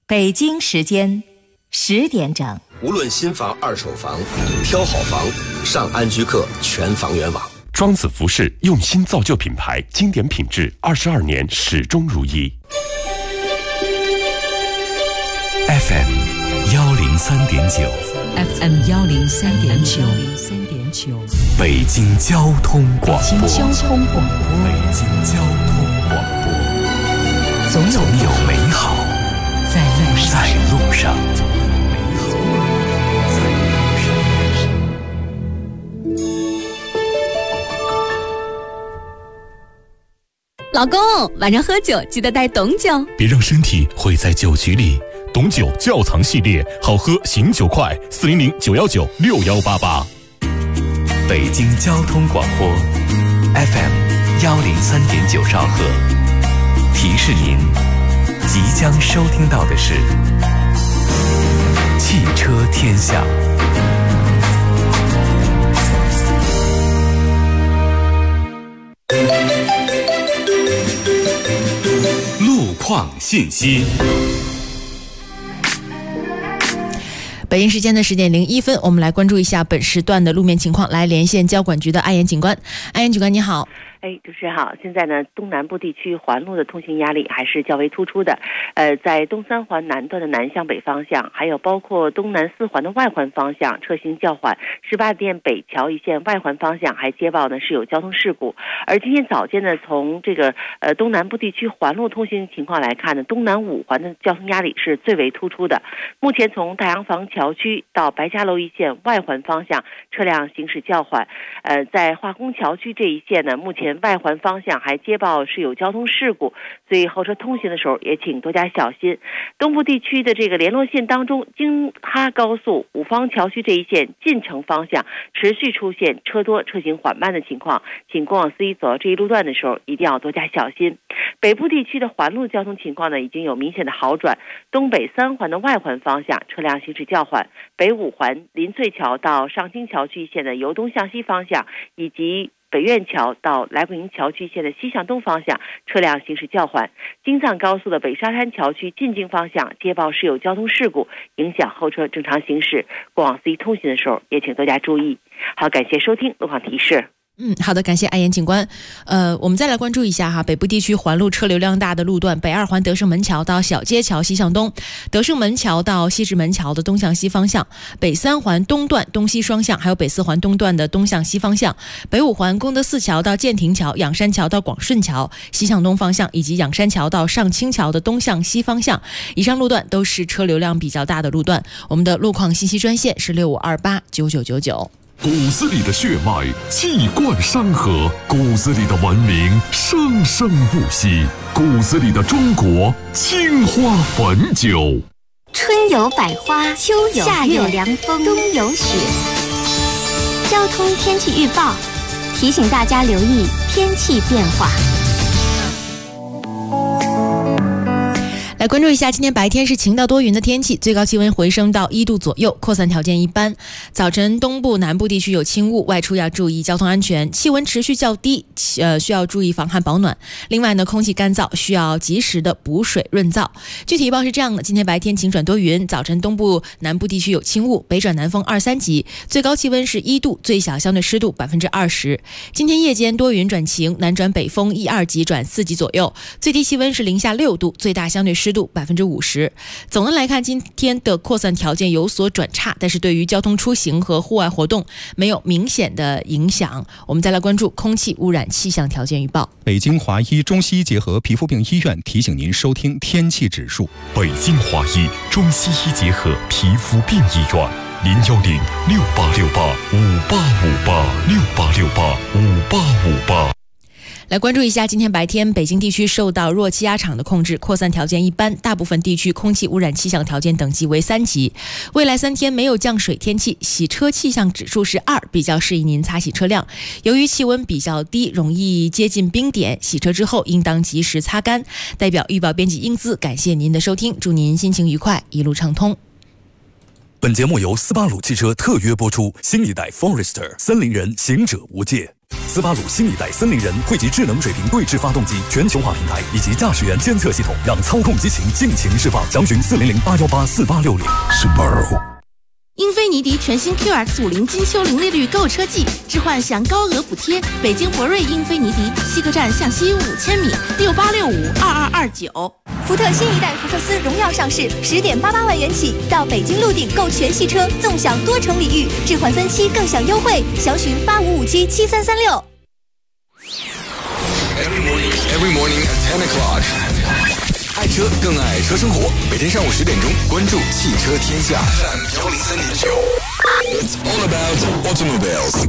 北京时间10点整。 无论新房、二手房，挑好房，上安居客全房源网。 庄子服饰用心造就品牌，经典品质，22年始终如一。 FM 103.9 FM 103.9 北京交通广播。 北京交通广播。 北京交通广播。总有美好在路上。 老公，晚上喝酒记得带董酒， 别让身体毁在酒局里。董酒窖藏系列，好喝醒酒快，400-919-6188。北京交通广播 FM 103.9兆赫，提示您即将收听到的是汽车天下。路况信息。 北京时间的10点01分，我们来关注一下本时段的路面情况，来连线交管局的阿岩警官。阿岩警官你好。 主持人好。现在呢，东南部地区环路的通行压力还是较为突出的。在东三环南段的南向北方向，还有包括东南四环的外环方向，车行较缓。18店北桥一线外环方向还接报呢是有交通事故。而今天早间呢，从这个东南部地区环路通行情况来看呢，东南5环的交通压力是最为突出的。目前从太阳坊桥区到白家楼一线外环方向，车辆行驶较缓。在化工桥区这一线呢，目前外环方向还接报是有交通事故，所以后车通行的时候也请多加小心。东部地区的这个联络线当中，京哈高速五方桥区这一线进城方向持续出现车多车行缓慢的情况，请过往司机走到这一路段的时候一定要多加小心。北部地区的环路交通情况呢已经有明显的好转，东北3环的外环方向车辆行驶较缓，北5环林翠桥到上京桥区一线的由东向西方向，以及北苑桥到来福营桥区线的西向东方向车辆行驶较缓，京藏高速的北沙滩桥区进京方向接报是有交通事故，影响后车正常行驶，过往司机通行的时候也请多加注意。好，感谢收听路况提示。 好的，感谢阿岩警官。我们再来关注一下哈，北部地区环路车流量大的路段，北2环德胜门桥到小街桥西向东，德胜门桥到西直门桥的东向西方向，北3环东段东西双向，还有北4环东段的东向西方向，北5环功德寺桥到建亭桥、仰山桥到广顺桥西向东方向，以及仰山桥到上清桥的东向西方向。以上路段都是车流量比较大的路段。我们的路况信息专线是65289999。 骨子里的血脉气贯山河，骨子里的文明生生不息，骨子里的中国青花汾酒。 春有百花，秋有夏有凉风，冬有雪。交通天气预报提醒大家留意天气变化。 来关注一下，今天白天是晴到多云的天气，最高气温回升到1度左右，扩散条件一般。早晨东部南部地区有轻雾，外出要注意交通安全。气温持续较低，需要注意防寒保暖。另外呢，空气干燥，需要及时的补水润燥。具体预报是这样的：今天白天晴转多云，早晨东部南部地区有轻雾，北转南风2、3级，最高气温是1度，最小相对湿度20%。今天夜间多云转晴，南转北风1、2级转4级左右，最低气温是零下6度，最大相对湿度50%。总的来看，今天的扩散条件有所转差，但是对于交通出行和户外活动没有明显的影响。我们再来关注空气污染气象条件预报。 北京华医中西医结合皮肤病医院提醒您收听天气指数。 北京华医中西医结合皮肤病医院，010-6868-5858，6868-5858。 来关注一下，今天白天北京地区受到弱气压场的控制，扩散条件一般，大部分地区空气污染气象条件等级为3级。未来3天没有降水天气，洗车气象指数是2，比较适宜您擦洗车辆。由于气温比较低，容易接近冰点，洗车之后应当及时擦干。代表预报编辑英姿，感谢您的收听，祝您心情愉快，一路畅通。 本节目由斯巴鲁汽车特约播出，新一代 Forester 森林人行者无界。 斯巴鲁新一代森林人汇集智能水平对峙发动机、全球化平台以及驾驶员监测系统，让操控激情尽情释放。详询400-818-4860。Subaru。 英菲尼迪全新 QX50金秋零利率购车季，置换享高额补贴。北京博瑞英菲尼迪西客站向西5000米，68652229。 福特新一代福克斯荣耀上市，10.88万元起，到北京陆鼎购全系车，纵享多重礼遇，置换分期更享优惠，详询85577336。 Every morning at 10 o'clock。爱车更爱车生活，每天上午10点钟，关注汽车天下 FM103.9。It's all about automobiles。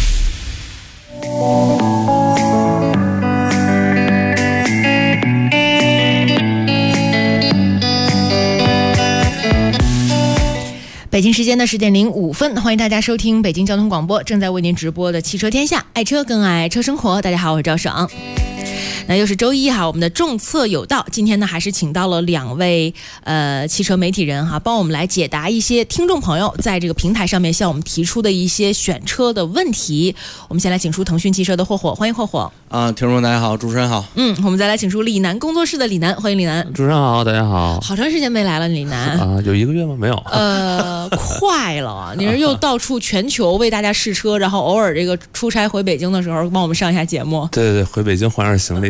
北京时间的10点05分，欢迎大家收听北京交通广播正在为您直播的汽车天下，爱车更爱车生活。大家好，我是赵爽。那又是周一哈，我们的众策有道，今天呢还是请到了2位汽车媒体人哈，帮我们来解答一些听众朋友在这个平台上面向我们提出的一些选车的问题。我们先来请出腾讯汽车的霍霍，欢迎霍霍。 听众大家好，主持人好。 我们再来请出李楠工作室的李楠，欢迎李楠。 主持人好，大家好。 好长时间没来了，李楠有1个月吗？没有。 快了，你是又到处全球为大家试车，然后偶尔这个出差回北京的时候帮我们上一下节目。 对，回北京换下行李。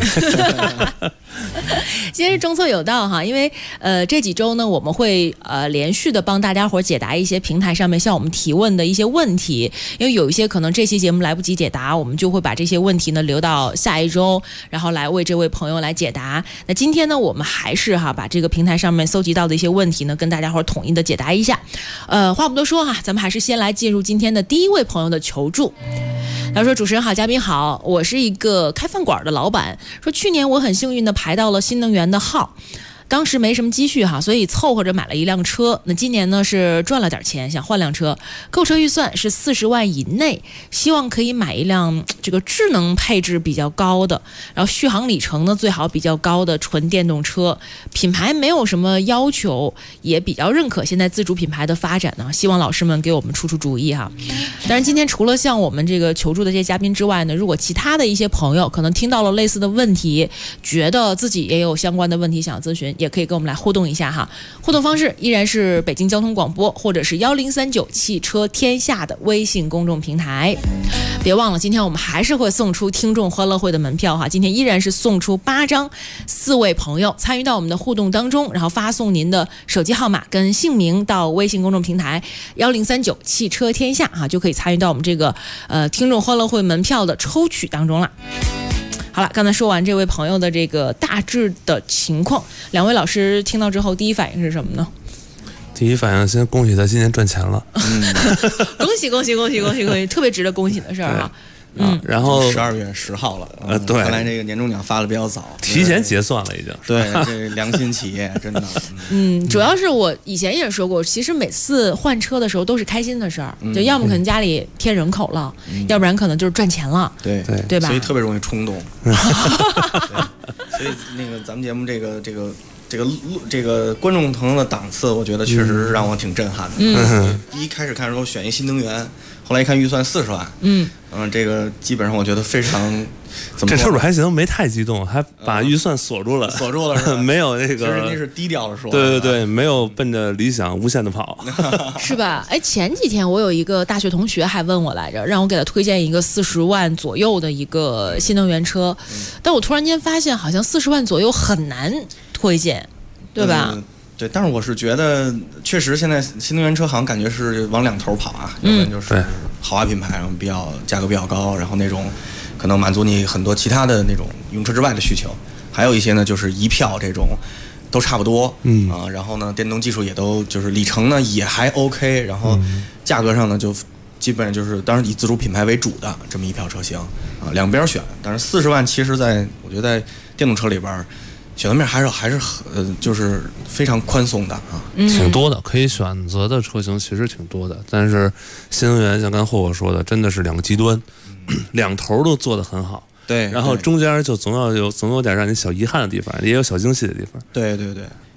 今天是众策有道哈，因为这几周呢，我们会连续的帮大家伙解答一些平台上面向我们提问的一些问题，因为有一些可能这期节目来不及解答，我们就会把这些问题呢留到下一周，然后来为这位朋友来解答。那今天呢，我们还是把这个平台上面搜集到的一些问题呢，跟大家伙统一的解答一下。话不多说哈，咱们还是先来进入今天的第一位朋友的求助。他说：“主持人好，嘉宾好，我是一个开饭馆的老板。说去年我很幸运的排到了新能源的号，当时没什么积蓄哈，所以凑合着买了一辆车。那今年呢是赚了点钱，想换辆车，购车预算是40万以内，希望可以买一辆这个智能配置比较高的，然后续航里程呢最好比较高的纯电动车。品牌没有什么要求，也比较认可现在自主品牌的发展呢，希望老师们给我们出主意哈。当然，今天除了像我们这个求助的这些嘉宾之外呢，如果其他的一些朋友可能听到了类似的问题，觉得自己也有相关的问题想咨询，也可以跟我们来互动一下哈。互动方式依然是北京交通广播或者是1039汽车天下的微信公众平台。别忘了，今天我们还是会送出听众欢乐会的门票哈。今天依然是送出8张，4位朋友参与到我们的互动当中，然后发送您的手机号码跟姓名到微信公众平台1039汽车天下哈，就可以参与到我们这个听众欢乐会门票的抽取当中了。好了，刚才说完这位朋友的这个大致的情况，2位老师听到之后第一反应是什么呢？ 第一反应先恭喜他今年赚钱了。 恭喜，特别值得恭喜的事儿哈。 然后 12月10号了， 对， 看来这个年终奖发的比较早， 提前结算了已经。 对，这良心企业真的。 主要是我以前也说过，其实每次换车的时候都是开心的事儿，就要么可能家里添人口了，要不然可能就是赚钱了，对吧？ 所以特别容易冲动。所以那个咱们节目这个观众朋友的档次，我觉得确实是让我挺震撼的。一开始看的时候选一新能源，后来一看预算40万，这个基本上我觉得非常。 这车主还行，没太激动，还把预算锁住了是吧？ 没有那个， 其实人家是低调的说， 对，没有奔着理想无限的跑， 是吧？前几天我有一个大学同学还问我来着，让我给他推荐一个40万左右的一个新能源车，但我突然间发现，好像40万左右很难推荐，对吧？ 对，但是我是觉得，确实现在新能源车好像感觉是往2头跑啊，要不然就是豪华品牌，然后价格比较高，然后那种可能满足你很多其他的那种用车之外的需求，还有一些呢就是一票这种都差不多，然后呢电动技术也都就是里程呢也还 OK， 然后价格上呢就基本上就是当然以自主品牌为主的这么一票车型啊，两边选。但是40万其实我觉得在电动车里边选择面还是就是非常宽松的啊， 挺多的，可以选择的车型其实挺多的。但是新能源像刚才霍霍说的，真的是2个极端，2头都做得很好。 对， 然后中间就总有点让你小遗憾的地方，也有小惊喜的地方。 对，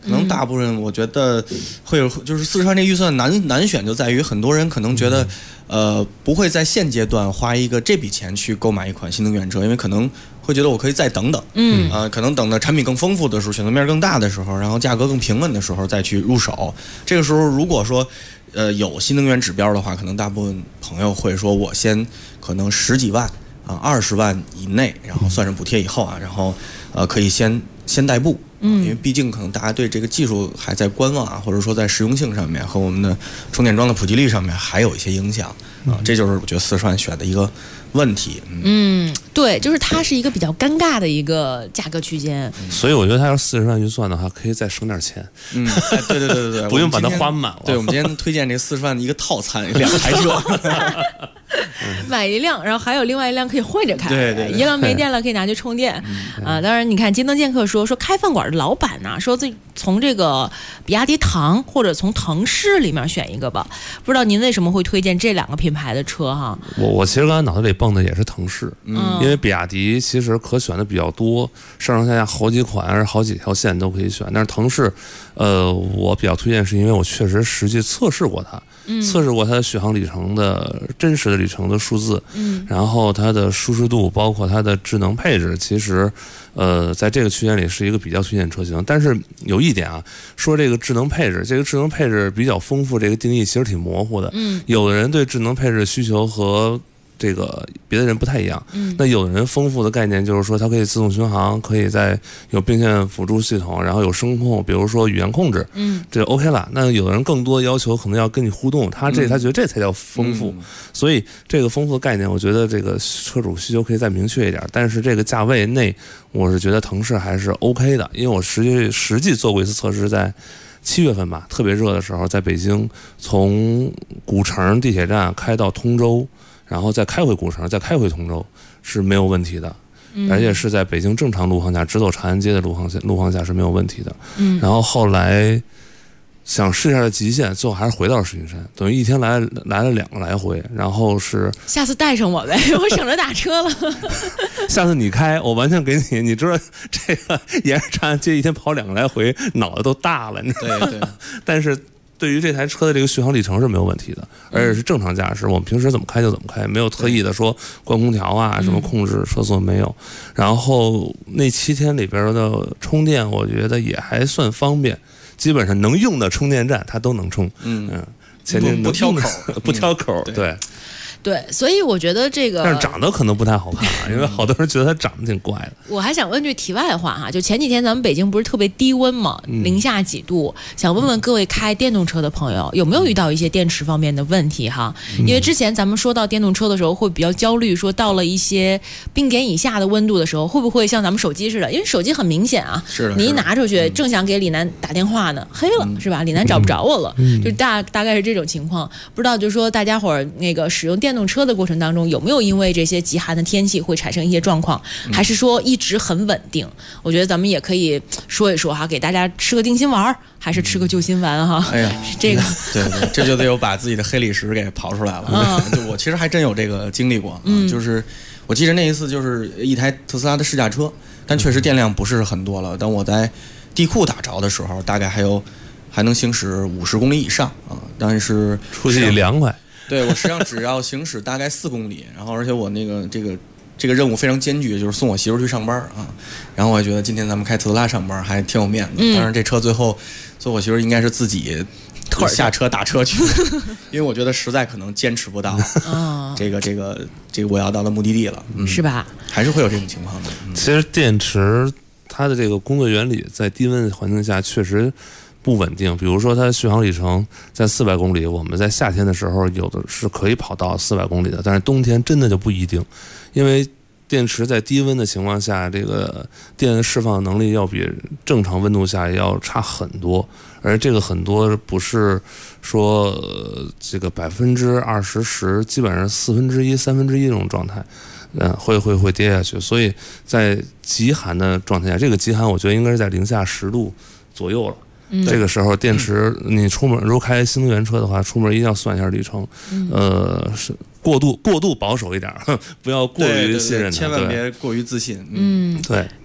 可能大部分我觉得会有，就是四川这预算难选就在于很多人可能觉得，不会在现阶段花这笔钱去购买一款新能源车，因为可能会觉得我可以再等等，可能等的产品更丰富的时候，选择面更大的时候，然后价格更平稳的时候再去入手。这个时候如果说有新能源指标的话，可能大部分朋友会说我先可能10几万20万以内，然后算上补贴以后啊，然后可以先代步。因为毕竟可能大家对这个技术还在观望啊，或者说在实用性上面和我们的充电桩的普及率上面还有一些影响这就是我觉得四川选的一个问题。 对，就是它是一个比较尴尬的一个价格区间， 所以我觉得它要是40万预算的话，可以再省点钱。 对， 不用把它花满了。 对，我们今天推荐这40万的一个套餐，2台车。 买一辆，然后还有另外一辆可以换着开， 对， 一辆没电了可以拿去充电当然，你看金灯剑客说开饭馆的老板呢，说从这个比亚迪唐或者从腾势里面选一个吧。不知道您为什么会推荐这2个品牌的车哈？ 我其实刚才脑子里蹦的也是腾势，因为比亚迪其实可选的比较多，上下好几款，而好几条线都可以选。但是腾势，我比较推荐是因为我确实实际测试过它。测试过它的续航里程的真实的里程的数字，然后它的舒适度，包括它的智能配置，其实，在这个区间里是一个比较推荐车型。但是有一点啊，说这个智能配置比较丰富，这个定义其实挺模糊的。有的人对智能配置需求和这个别的人不太一样，那有的人丰富的概念就是说它可以自动巡航，可以在有并线辅助系统，然后有声控，比如说语言控制，这 OK 了。那有的人更多要求可能要跟你互动，他觉得这才叫丰富，所以这个丰富的概念，我觉得这个车主需求可以再明确一点。但是这个价位内，我是觉得腾势还是 OK 的，因为我实际做过一次测试，在7月份吧，特别热的时候，在北京从古城地铁站开到通州。然后再开回古城，再开回通州是没有问题的，而且是在北京正常路况下，直走长安街的路况下是没有问题的。然后后来想试一下的极限，最后还是回到了石景山，等于一天来了2个来回。然后是下次带上我呗，我省着打车了。 下次你开，我完全给你。你知道这个沿着长安街一天跑2个来回，脑袋都大了，你知道吗？对。但是对于这台车的这个续航里程是没有问题的，而且是正常驾驶，我们平时怎么开就怎么开，没有特意的说关空调啊什么控制车速没有。然后那7天里边的充电，我觉得也还算方便，基本上能用的充电站它都能充。前面不挑口， 不挑口，对。 对，所以我觉得这个， 但是长得可能不太好看啊，因为好多人觉得它长得挺怪的。 我还想问句题外话哈，就前几天咱们北京不是特别低温嘛，零下几度，想问问各位开电动车的朋友有没有遇到一些电池方面的问题哈？因为之前咱们说到电动车的时候会比较焦虑，说到了一些冰点以下的温度的时候，会不会像咱们手机似的？因为手机很明显啊，你一拿出去，正想给李楠打电话呢，黑了是吧？李楠找不着我了，就大概是这种情况。不知道就是说大家伙儿那个使用电动车的过程当中，有没有因为这些极寒的天气会产生一些状况，还是说一直很稳定？我觉得咱们也可以说一说哈，给大家吃个定心丸，还是吃个救心丸哈。 哎呀， 这个对，这就得有把自己的黑历史给刨出来了。就我其实还真有这个经历过，就是我记得那一次就是一台特斯拉的试驾车，但确实电量不是很多了。当我在地库打着的时候，大概还能行驶50公里以上啊，但是出去凉快。 对，我实际上只要行驶大概4公里，然后而且我那个这个任务非常艰巨，就是送我媳妇去上班啊。然后我还觉得今天咱们开特斯拉上班还挺有面子。当然这车最后我媳妇应该是自己下车打车去，因为我觉得实在可能坚持不到这个我要到的目的地了， 是吧？ 还是会有这种情况的。 其实电池它的这个工作原理在低温环境下确实不稳定，比如说它续航里程在400公里，我们在夏天的时候有的是可以跑到400公里的，但是冬天真的就不一定，因为电池在低温的情况下，这个电释放能力要比正常温度下要差很多，而这个很多不是说这个20%、10%，基本上1/4、1/3这种状态。会跌下去，所以在极寒的状态下，这个极寒我觉得应该是在零下10度左右了。这个时候电池你出门如果开新能源车的话，出门一定要算一下里程，是过度保守一点，不要过于信任它， 千万别过于自信。 对。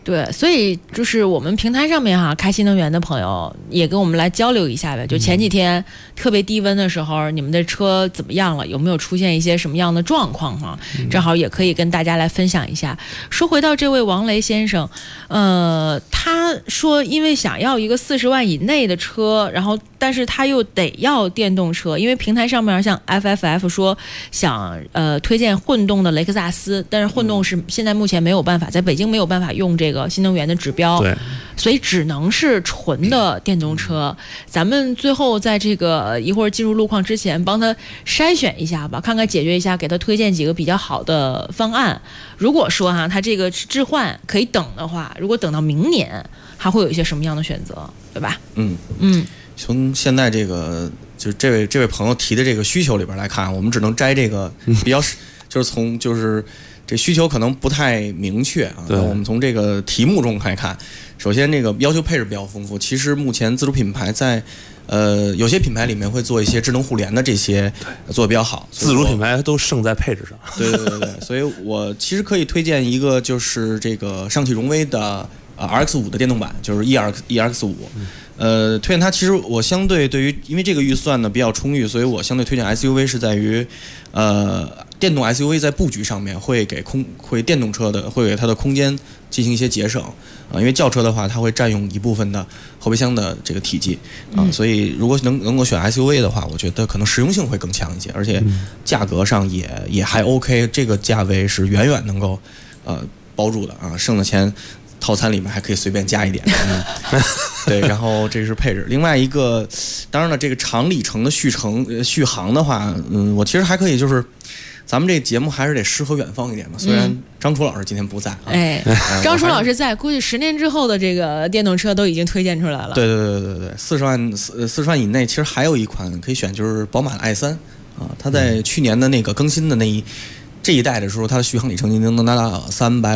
对，所以就是我们平台上面开新能源的朋友也跟我们来交流一下呗。就前几天特别低温的时候，你们的车怎么样了？有没有出现一些什么样的状况哈？正好也可以跟大家来分享一下。说回到这位王雷先生，他说因为想要一个40万以内的车，然后但是他又得要电动车，因为平台上面像 FFF 说想推荐混动的雷克萨斯，但是混动是现在目前没有办法，在北京没有办法用这个新能源的指标， 对， 所以只能是纯的电动车。咱们最后在这个一会儿进入路况之前，帮他筛选一下吧，看看解决一下，给他推荐几个比较好的方案。如果说他这个置换可以等的话，如果等到明年，还会有一些什么样的选择，对吧？ 从现在这个就是这位朋友提的这个需求里边来看，我们只能摘这个比较就是这需求可能不太明确啊。那我们从这个题目中来看，首先这个要求配置比较丰富。其实目前自主品牌在有些品牌里面会做一些智能互联的这些做得比较好， 自主品牌都胜在配置上。 对，所以我其实可以推荐一个就是这个上汽荣威的RX5 的电动版，就是 ERX5。推荐它，其实我相对于因为这个预算呢比较充裕，所以我相对推荐 SUV 是在于电动 SUV 在布局上面会给电动车的会给它的空间进行一些节省因为轿车的话它会占用一部分的后备箱的这个体积所以如果能够选 SUV 的话，我觉得可能实用性会更强一些，而且价格上也还 OK， 这个价位是远远能够包住的剩的钱套餐里面还可以随便加一点对，然后这是配置。另外一个当然了，这个长里程的续航的话我其实还可以，就是咱们这节目还是得诗和远方一点嘛，虽然张楚老师今天不在张楚老师在，估计10年之后的这个电动车都已经推荐出来了。 对，40万以内其实还有一款可以选，就是宝马的 i3它在去年的那个更新的这一代的时候，它的续航里程已经能达到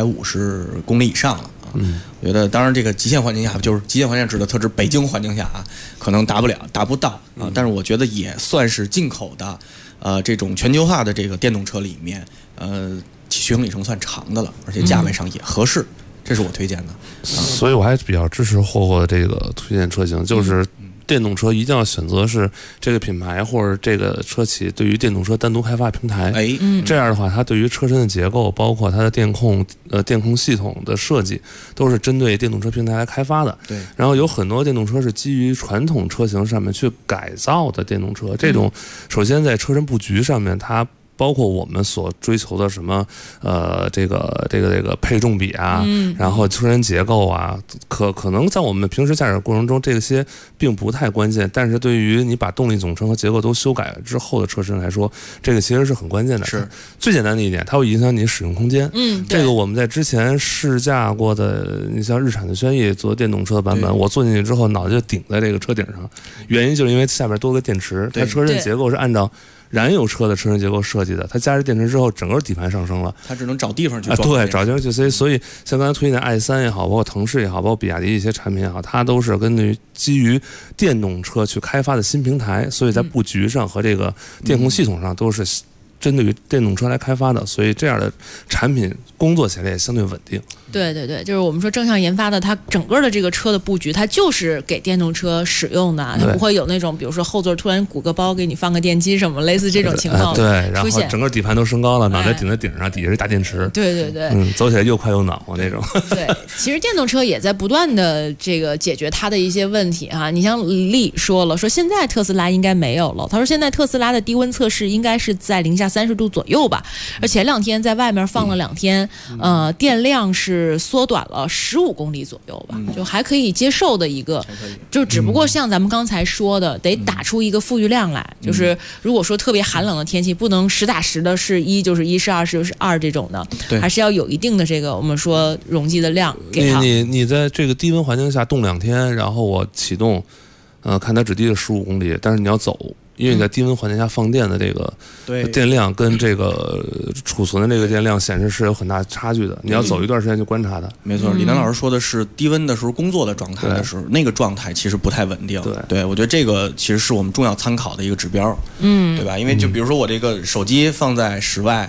350公里以上了我觉得当然这个极限环境下，就是极限环境指的特指北京环境下可能达不到但是我觉得也算是进口的这种全球化的这个电动车里面续航里程算长的了，而且价位上也合适这是我推荐的所以我还比较支持霍霍的这个推荐车型，就是电动车一定要选择是这个品牌或者这个车企对于电动车单独开发平台这样的话它对于车身的结构包括它的电控系统的设计都是针对电动车平台来开发的。 对， 然后有很多电动车是基于传统车型上面去改造的电动车，这种首先在车身布局上面它包括我们所追求的什么这个配重比然后车身结构可能在我们平时驾驶过程中这些并不太关键，但是对于你把动力总成和结构都修改了之后的车身来说，这个其实是很关键的。 是最简单的一点，它会影响你使用空间。这个我们在之前试驾过的，你像日产的轩逸做电动车版本，我坐进去之后脑袋就顶在这个车顶上，原因就是因为下面多个电池，它车身结构是按照燃油车的车身结构设计的，它加入电池之后，整个底盘上升了， 它只能找地方去装。 对，找地方去塞。所以像刚才推荐的 i3 也好，包括腾势也好，包括比亚迪一些产品也好，它都是根据基于电动车去开发的新平台，所以在布局上和这个电控系统上都是针对于电动车来开发的，所以这样的产品工作起来也相对稳定。 对，就是我们说正向研发的，它整个的这个车的布局，它就是给电动车使用的，它不会有那种比如说后座突然鼓个包给你放个电机什么类似这种情况对，然后整个底盘都升高了，脑袋顶在顶上，底下是大电池。 对， 走起来又快又暖和那种。 对，其实电动车也在不断的这个解决它的一些问题你像李说了，说现在特斯拉应该没有了，他说现在特斯拉的低温测试应该是在零下30度左右吧，而前2天在外面放了2天电量是缩短了15公里左右吧，就还可以接受的一个，就只不过像咱们刚才说的，得打出一个富裕量来，就是如果说特别寒冷的天气，不能实打实的是1就是1，是2就是2这种的，还是要有一定的这个我们说容积的量给它。 你在这个低温环境下冻2天，然后我启动，看它只低了15公里，但是你要走。因为你在低温环境下放电的这个电量跟这个储存的这个电量显示是有很大差距的，你要走一段时间去观察它。 没错，李楠老师说的是低温的时候工作的状态的时候，那个状态其实不太稳定。对，我觉得这个其实是我们重要参考的一个指标。对吧？因为就比如说我这个手机放在室外，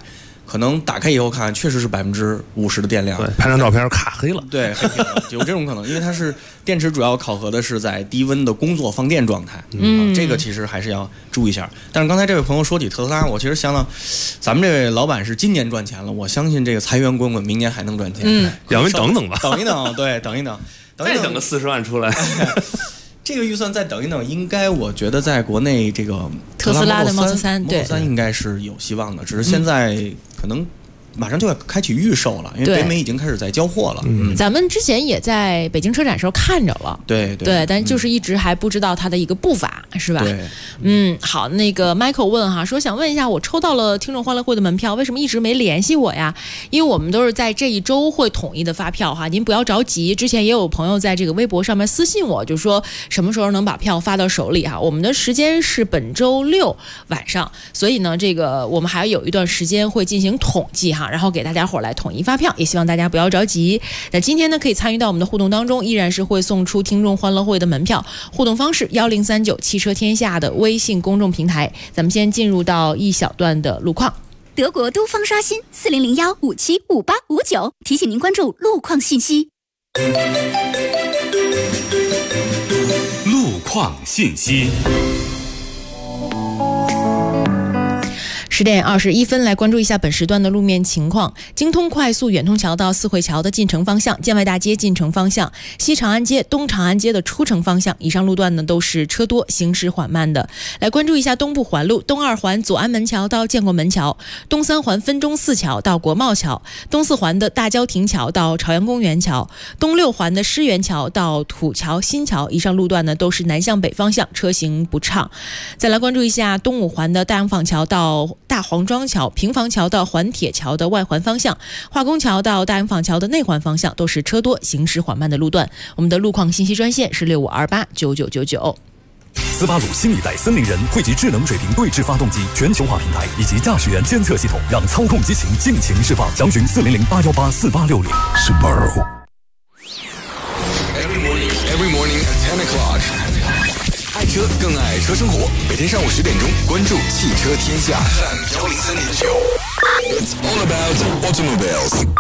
可能打开以后看，确实是50%的电量。 对，拍张照片卡黑了。 对，黑了，有这种可能，因为它是电池主要考核的是在低温的工作放电状态。这个其实还是要注意一下。但是刚才这位朋友说起特斯拉，我其实想到，咱们这位老板是今年赚钱了，我相信这个财源滚滚，明年还能赚钱。 要不等等吧， 等一等，对，等一等， 再等个40万出来。 这个预算再等一等，应该我觉得在国内这个特斯拉的 Model 3，对 ，Model 3应该是有希望的，只是现在可能马上就要开启预售了，因为北美已经开始在交货了。 咱们之前也在北京车展时候看着了， 对， 但就是一直还不知道它的一个步伐，是吧？ 对， 好，那个 Michael 问哈，说想问一下，我抽到了听众欢乐会的门票，为什么一直没联系我呀？因为我们都是在这一周会统一的发票哈，您不要着急。之前也有朋友在这个微博上面私信我，就说什么时候能把票发到手里哈？我们的时间是本周6晚上，所以呢，这个我们还有一段时间会进行统计哈。然后给大家伙来统一发票，也希望大家不要着急。那今天呢，可以参与到我们的互动当中，依然是会送出听众欢乐会的门票。互动方式1039汽车天下的微信公众平台。咱们先进入到一小段的路况。 德国都方刷新4001575859，提醒您关注路况信息。 路况信息。 10点21分，来关注一下本时段的路面情况。京通快速远通桥到四惠桥的进城方向，建外大街进城方向，西长安街、东长安街的出城方向，以上路段呢都是车多，行驶缓慢的。来关注一下东部环路，东2环左安门桥到建国门桥，东3环分钟寺桥到国贸桥，东4环的大郊亭桥到朝阳公园桥，东6环的狮园桥到土桥新桥，以上路段呢都是南向北方向，车行不畅。再来关注一下东5环的大洋坊桥到大黄庄桥、平房桥到环铁桥的外环方向，化工桥到大洋坊桥的内环方向都是车多、行驶缓慢的路段。我们的路况信息专线是65289999。 斯巴鲁新一代森林人汇集智能水平对置发动机、全球化平台以及驾驶员监测系统，让操控激情尽情释放。详询4008184860。 Subaru。 Every morning at 10 o'clock。爱车更爱车生活，每天上午10点钟，关注汽车天下103.9。It's all about automobiles。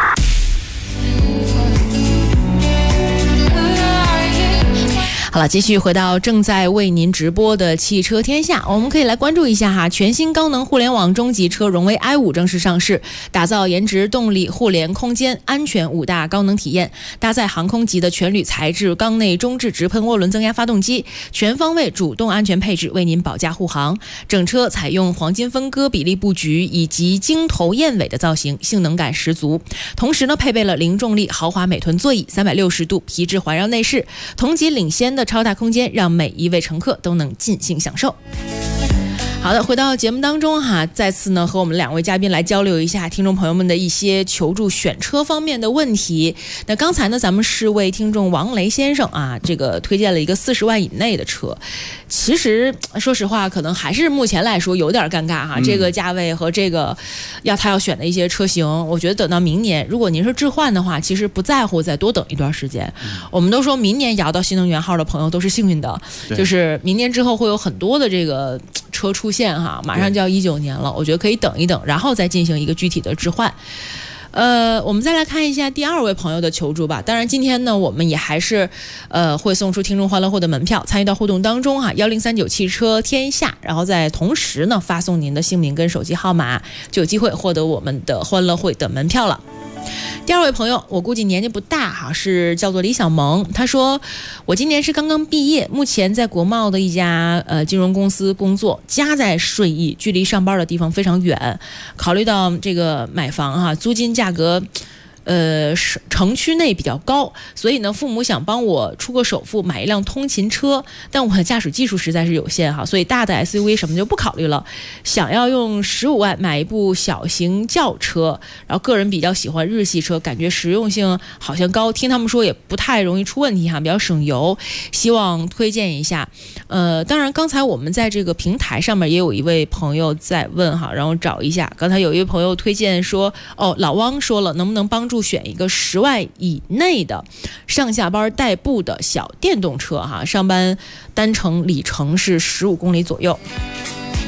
好了，继续回到正在为您直播的汽车天下，我们可以来关注一下哈，全新高能互联网中级车荣威 i5 正式上市，打造颜值、动力、互联、空间、安全5大高能体验，搭载航空级的全铝材质缸内中置直喷涡轮增压发动机，全方位主动安全配置，为您保驾护航。整车采用黄金分割比例布局以及鹰头燕尾的造型，性能感十足。同时呢，配备了零重力豪华美臀座椅，360度皮质环绕内饰，同级领先的超大空间，让每一位乘客都能尽兴享受。好的，回到节目当中哈，再次呢和我们2位嘉宾来交流一下听众朋友们的一些求助选车方面的问题。那刚才呢，咱们是为听众王雷先生啊，这个推荐了一个40万以内的车。其实说实话，可能还是目前来说有点尴尬哈，这个价位和这个他要选的一些车型，我觉得等到明年，如果您是置换的话，其实不在乎再多等一段时间。我们都说明年摇到新能源号的朋友都是幸运的，就是明年之后会有很多的这个车出现哈，马上就要19年了，我觉得可以等一等，然后再进行一个具体的置换。我们再来看一下第2位朋友的求助吧。当然今天呢，我们也还是会送出听众欢乐会的门票，参与到互动当中哈，1039汽车天下，然后在同时呢发送您的姓名跟手机号码，就有机会获得我们的欢乐会的门票了。第2位朋友，我估计年纪不大哈，是叫做李小萌。他说，我今年是刚刚毕业，目前在国贸的一家金融公司工作，家在顺义，距离上班的地方非常远。考虑到这个买房哈，租金价格城区内比较高，所以呢，父母想帮我出个首付买一辆通勤车，但我的驾驶技术实在是有限哈，所以大的 SUV 什么就不考虑了，想要用15万买一部小型轿车，然后个人比较喜欢日系车，感觉实用性好像高，听他们说也不太容易出问题哈，比较省油，希望推荐一下。当然刚才我们在这个平台上面也有一位朋友在问哈，然后找一下，刚才有一位朋友推荐说，老汪说了，能不能帮助选一个10万以内的上下班代步的小电动车哈，上班单程里程是15公里左右。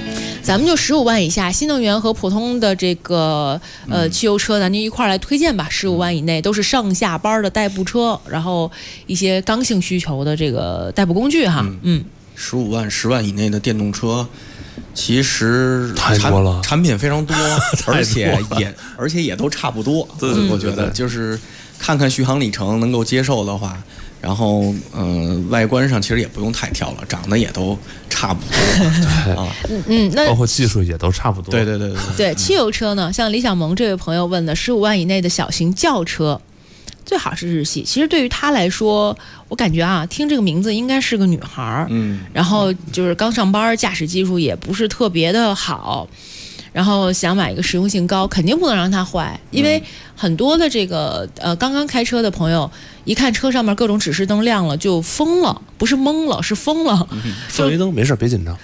咱们就15万以下，新能源和普通的这个汽油车，咱就一块儿来推荐吧。15万以内都是上下班的代步车，然后一些刚性需求的这个代步工具哈。 15万、10万以内的电动车，其实太多了， 产品非常多，而且也都差不多。我觉得就是看看续航里程能够接受的话。然后，外观上其实也不用太挑了，长得也都差不多啊。 那包括技术也都差不多。 对，汽油车呢，像李小萌这位朋友问的，15万以内的小型轿车，最好是日系。其实对于他来说，我感觉啊，听这个名字应该是个女孩儿，然后就是刚上班，驾驶技术也不是特别的好。然后想买一个实用性高，肯定不能让它坏，因为很多的这个刚刚开车的朋友，一看车上面各种指示灯亮了就疯了，不是懵了，是疯了。 氛围灯没事，别紧张。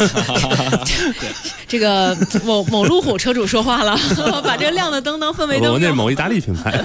这个某路虎车主说话了，把这亮的灯当氛围灯。 我那是某意大利品牌。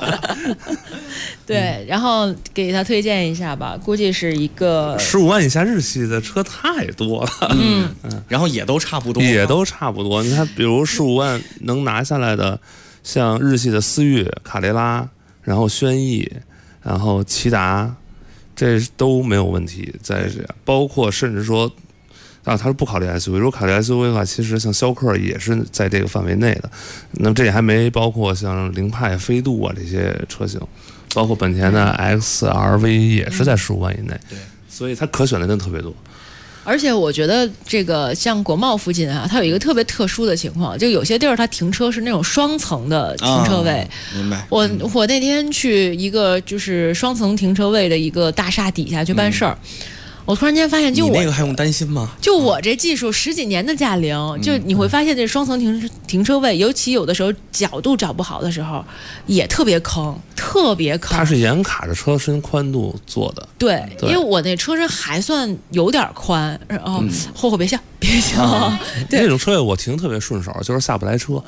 对，然后给他推荐一下吧，估计是一个 15万以下日系的车太多了， 然后也都差不多， 你看，比如15万能拿下来的，像日系的思域、卡雷拉，然后轩逸，然后骐达，这都没有问题。包括甚至说，他是不考虑 SUV， 如果考虑 SUV 的话，其实像逍客也是在这个范围内的。那么这也还没包括像凌派、飞度啊这些车型。包括本田的 XRV 也是在15万以内，所以它可选的真的特别多。 而且我觉得这个像国贸附近啊，它有一个特别特殊的情况，就有些地儿它停车是那种双层的停车位。 明白。 我那天去一个就是双层停车位的一个大厦底下去办事儿。我突然间发现，就我你那个还用担心吗？ 就我这技术10几年的驾龄，就你会发现这双层停车位，尤其有的时候角度找不好的时候，也特别坑。它是严卡着车身宽度做的。 对，因为我那车身还算有点宽，然后后别笑。 那种车位我停特别顺手，就是下不来车。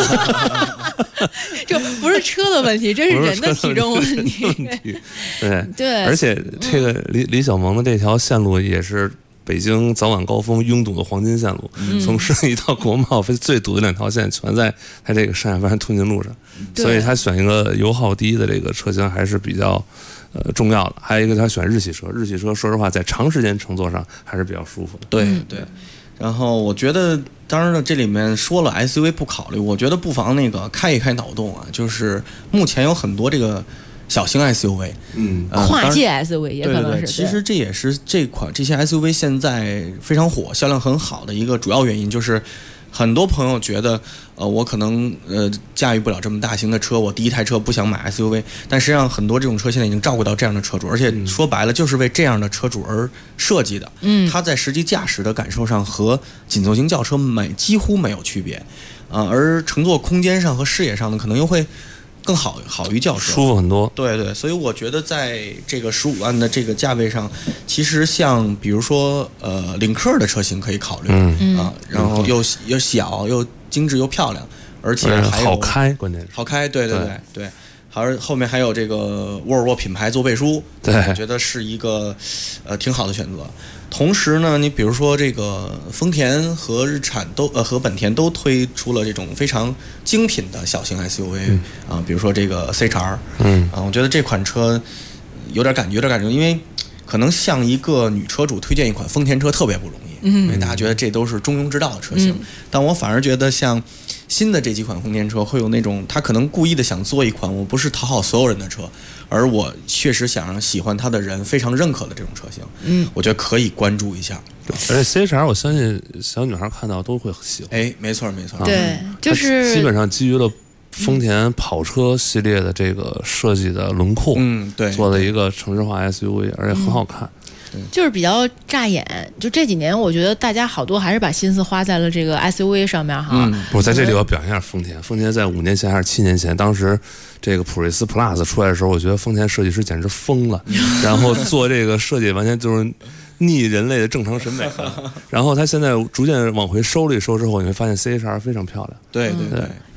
就不是车的问题，这是人的体重问题。对， 而且这个李小萌的这条线路也是北京早晚高峰拥堵的黄金线路，从顺义到国贸最堵的2条线全在它这个上下班通勤路上，所以他选一个油耗低的这个车型还是比较重要的。还有一个他选日系车说实话在长时间乘坐上还是比较舒服的。 对。然后我觉得，当然了，这里面说了 SUV 不考虑，我觉得不妨那个开一开脑洞啊，就是目前有很多这个小型 SUV， 跨界 SUV 也可能是。 其实这也是这些 SUV 现在非常火、销量很好的一个主要原因，就是很多朋友觉得，我可能驾驭不了这么大型的车，我第一台车不想买 SUV， 但实际上很多这种车现在已经照顾到这样的车主，而且说白了就是为这样的车主而设计的。它在实际驾驶的感受上和紧凑型轿车几乎没有区别，而乘坐空间上和视野上呢，可能又会更好于轿车， 舒服很多。 对，所以我觉得在这个15万的这个价位上，其实像比如说领克的车型可以考虑，然后又小又精致又漂亮，而且还有好开，关键是好开，对，后面还有这个沃尔沃品牌做背书，我觉得是一个挺好的选择。同时呢，你比如说这个丰田和日产和本田都推出了这种非常精品的小型 SUV 比如说这个 C-X， 我觉得这款车有点感觉，因为可能向一个女车主推荐一款丰田车特别不容易，因为大家觉得这都是中庸之道的车型，但我反而觉得像新的这几款丰田车会有那种他可能故意的想做一款我不是讨好所有人的车，而我确实想让喜欢它的人非常认可的这种车型，我觉得可以关注一下。 而且 C-X 我相信小女孩看到都会喜欢。 没错， 对，就是基本上基于了丰田跑车系列的这个设计的轮廓， 对， 做了一个城市化 SUV， 而且很好看。 就是比较扎眼，就这几年我觉得大家好多还是把心思花在了这个 SUV 上面哈。 我在这里我表扬一下丰田，丰田在5年前还是7年前，当时这个普锐斯 Plus 出来的时候，我觉得丰田设计师简直疯了，然后做这个设计完全就是逆人类的正常审美。然后他现在逐渐往回收了一收之后，你会发现 C-X 非常漂亮。 对，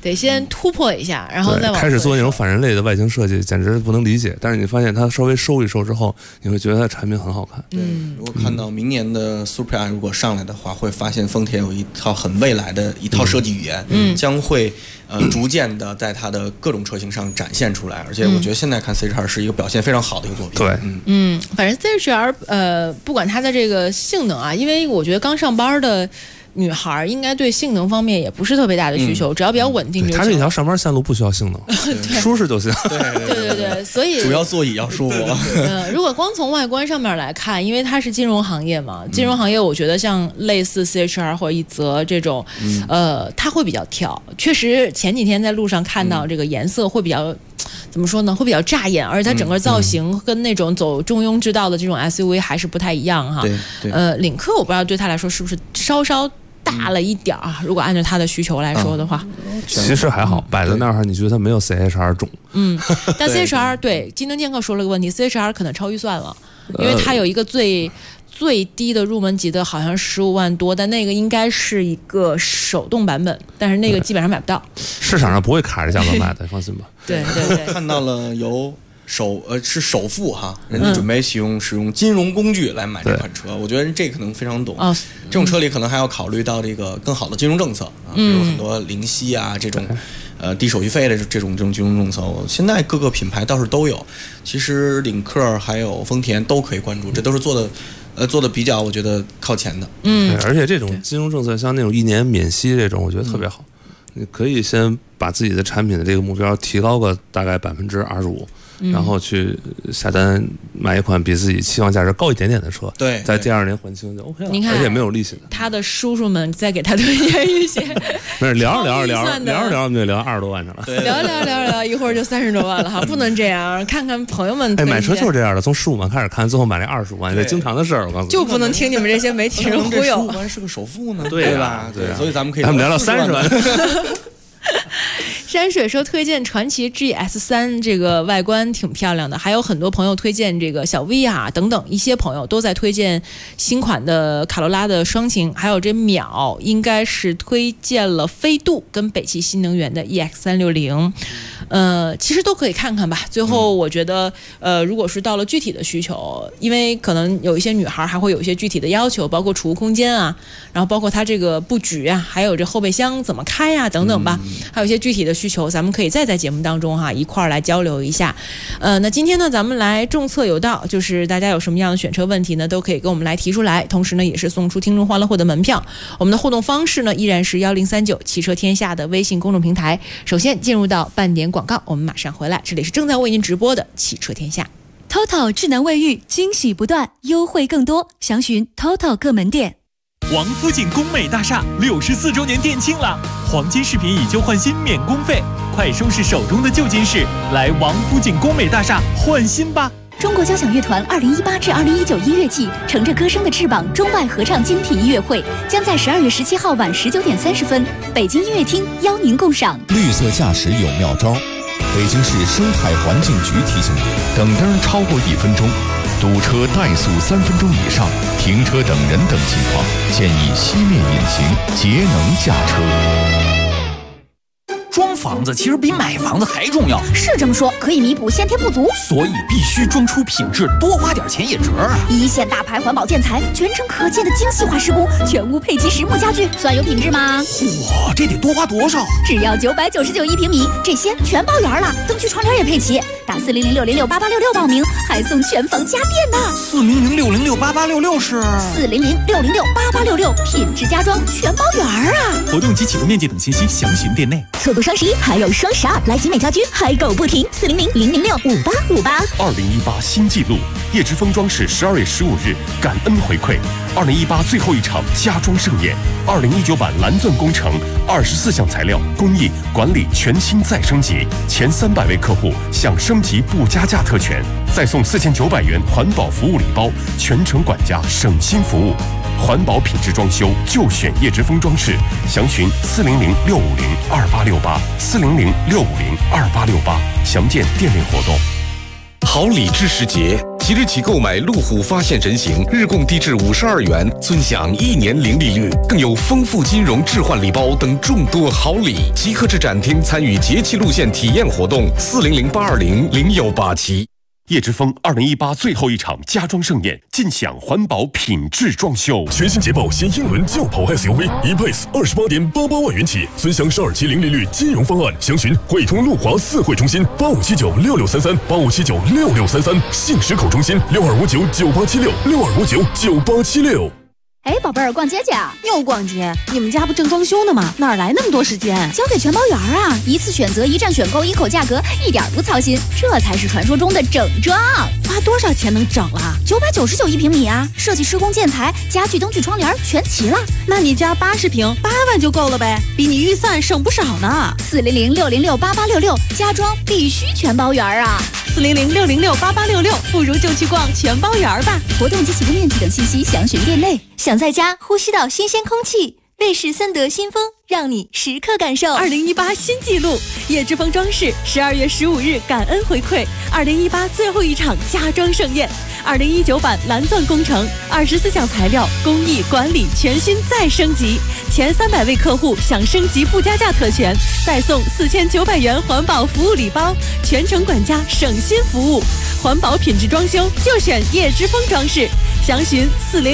得先突破一下，然后再往开始做那种反人类的外形设计，简直不能理解。但是你发现它稍微收一收之后，你会觉得它的产品很好看。 对，如果看到明年的 Supra 如果上来的话，会发现丰田有一套很未来的一套设计语言，将会逐渐的在它的各种车型上展现出来。而且我觉得现在看 CHR 是一个表现非常好的一个作品。 对， 反正 CHR 不管它的这个性能啊，因为我觉得刚上班的女孩应该对性能方面也不是特别大的需求，只要比较稳定就行。 它这条上班线路不需要性能，舒适就行。 对，所以主要座椅要舒服。 如果光从外观上面来看，因为它是金融行业嘛，金融行业我觉得像类似 CHR 或者一泽这种，它会比较跳。确实前几天在路上看到这个颜色会比较。怎么说呢？会比较扎眼，而且它整个造型跟那种走中庸之道的这种 SUV 还是不太一样哈。领克我不知道对他来说是不是稍稍大了一点啊？如果按照他的需求来说的话， 其实还好，摆在那儿，你觉得它没有 CHR 重。 但 CHR 对金灯剑客说了个问题 ，CHR 可能超预算了，因为它有一个最低的入门级的好像15万多，但那个应该是一个手动版本，但是那个基本上买不到。 市场上不会卡着价格卖的，放心吧。 对， 看到了有是首富哈，人家准备使用金融工具来买这款车，我觉得这可能非常懂。这种车里可能还要考虑到这个更好的金融政策啊，比如很多零息啊这种。低手续费的这种金融政策，现在各个品牌倒是都有。其实领克还有丰田都可以关注，这都是做的比较，我觉得靠前的。 而且这种金融政策，像那种1年免息这种，我觉得特别好。你可以先把自己的产品的这个目标提高个大概25%。然后去下单买一款比自己期望价值高一点点的车， 对， 在第2年还清就 OK 了， 你看， 而且没有利息的。 他的叔叔们再给他推荐一些， 没事，聊着，我们就聊20多万去了。 聊，一会儿就30多万了哈，不能这样。看看朋友们， 买车就是这样的，从15万开始看，最后买那25万，这经常的事儿。我告诉你， 就不能听你们这些媒体人忽悠。 15万是个首付呢， 对吧？ 对， 所以咱们聊30万。 山水说推荐传祺 GS3，这个外观挺漂亮的，还有很多朋友推荐这个小 V 啊等等，一些朋友都在推荐新款的卡罗拉的双擎，还有这淼应该是推荐了飞度跟北汽新能源的 EX360，其实都可以看看吧。最后我觉得如果是到了具体的需求，因为可能有一些女孩还会有一些具体的要求，包括储物空间啊，然后包括它这个布局啊，还有这后备箱怎么开啊等等吧，还有一些具体的需求，咱们可以再在节目当中一块儿来交流一下。那今天呢，咱们来众策有道，就是大家有什么样的选车问题呢，都可以跟我们来提出来，同时呢，也是送出听众欢乐会的门票。我们的互动方式呢，依然是1039汽车天下的微信公众平台。首先进入到半点广告，我们马上回来，这里是正在为您直播的汽车天下。 TOTO 智能卫浴，惊喜不断，优惠更多，详询 TOTO 各门店。 王府井工美大厦64周年店庆了，黄金饰品以旧换新免工费，快收拾手中的旧金饰，来王府井工美大厦换新吧！ 中国交响乐团2018至2019音乐季乘着歌声的翅膀中外合唱精品音乐会将在12月17号晚19点30分北京音乐厅邀您共赏。 绿色驾驶有妙招，北京市生态环境局提醒您：等灯超过1分钟，堵车怠速3分钟以上，停车等人等情况，建议熄灭引擎，节能驾车。 装房子其实比买房子还重要， 是这么说，可以弥补先天不足， 所以必须装出品质，多花点钱也值啊！ 一线大牌环保建材，全程可见的精细化施工，全屋配齐实木家具，算有品质吗？ 哇，这得多花多少？ 只要9991平米，这些全包圆了，灯具窗帘也配齐，打400-606-8866报名，还送全房家电呢。 400-606-8866是 400-606-8866，品质家装全包圆啊！ 活动及启动面积等信息详询店内。 错过双11还有双12，来集美家居嗨购不停，400-006-5858。 2018新纪录，叶之峰装饰12月15日感恩回馈，2018最后一场家装盛宴，2019版蓝钻工程24项材料工艺管理全新再升级，前300位客户享升级不加价特权，再送4900元环保服务礼包，全程管家省心服务。环保品质装修就选叶之峰装饰，详询400-650-2868，400-650-2868，详见店内活动。 好礼之时节， 即日起购买路虎发现人形，日供低至52元，尊享1年零利率，更有丰富金融置换礼包等众多好礼。即刻至展厅参与节气路线体验活动，400-820-0187。 叶之峰2018最后一场家装盛宴，尽享环保品质装修。 全新捷豹新英伦轿跑 SUV E-Pace 28.88万元起，尊享12期零利率金融方案，详询汇通路华4会中心85796633，85796633，信实口中心62599876，62599876。 哎，宝贝儿，逛街去啊？ 又逛街？你们家不正装修呢吗？哪来那么多时间？ 交给全包园啊！一次选择，一站选购，一口价格，一点不操心，这才是传说中的整装。 花多少钱能整了 ？999一平米啊！设计、施工、建材、家具、灯具、窗帘全齐了。 那你家80平，8万就够了呗，比你预算省不少呢。 400-606-8866，家装必须全包园啊 ！400-606-8866，不如就去逛全包园吧。 活动及起步面积等信息详询店内。想在家呼吸到新鲜空气，瑞士森德新风让你时刻感受。 2018新纪录，叶之峰装饰12月15日感恩回馈2018最后一场家装盛宴。2019版蓝钻工程24项材料工艺管理全新再升级，前300位客户享升级不加价特权，再送4900元环保服务礼包，全程管家省心服务，环保品质装修就选叶之峰装饰。详询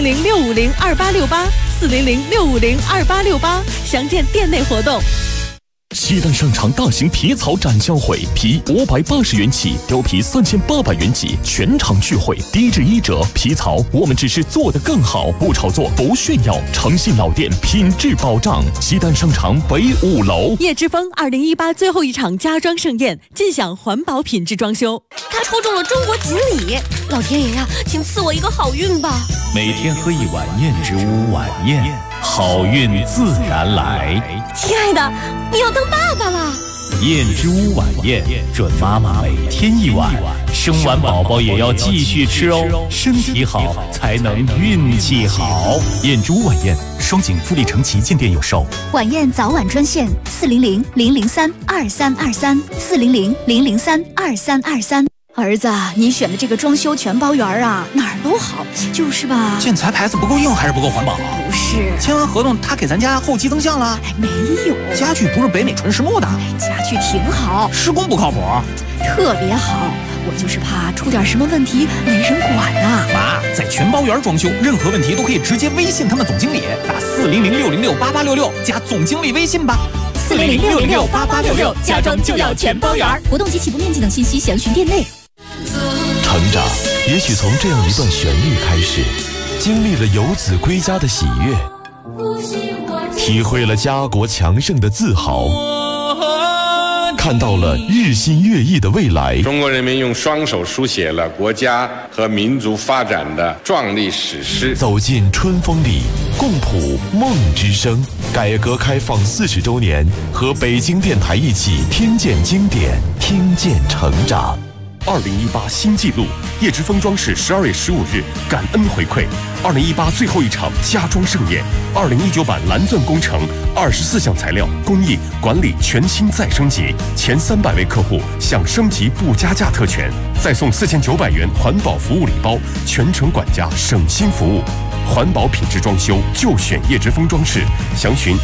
400-650-2868，400-650-2868，详见店内活动。 西单商场大型皮草展销会，皮580元起，貂皮3800元起，全场聚会，低至1折。皮草我们只是做得更好，不炒作，不炫耀，诚信老店，品质保障。西单商场北5楼。 叶之峰2018最后一场家装盛宴，尽享环保品质装修。 他抽中了中国锦鲤，老天爷呀，请赐我一个好运吧！ 每天喝一碗燕之屋晚宴，好运自然来。 亲爱的，你要当爸爸了。 燕之屋晚宴，准妈妈每天一碗，生完宝宝也要继续吃哦，身体好才能运气好。燕之屋晚宴，双井富力城旗舰店有售。 晚宴早晚专线400-003-2323，400-003-2323。儿子，你选的这个装修全包园啊，哪儿都好，就是吧？ 建材牌子不够硬还是不够环保？ 不是， 签完合同他给咱家后期增项了？ 没有， 家具不是北美纯实木的， 家具挺好， 施工不靠谱， 特别好。我就是怕出点什么问题没人管呐。 妈，在全包园装修，任何问题都可以直接微信他们总经理，打400-606-8866加总经理微信吧。 400-606-8866，家装就要全包园。 活动及起步面积等信息详询店内。 成长也许从这样一段旋律开始，经历了游子归家的喜悦，体会了家国强盛的自豪，看到了日新月异的未来。 中国人民用双手书写了国家和民族发展的壮丽史诗。 走进春风里，共谱梦之声。改革开放40周年，和北京电台一起听见经典，听见成长。 2018新纪录，叶之峰装饰12月15日感恩回馈2018最后一场家装盛宴。2019版蓝钻工程24项材料工艺管理全新再升级，前300位客户享升级不加价特权，再送4900元环保服务礼包，全程管家省心服务。环保品质装修就选叶之峰装饰，详询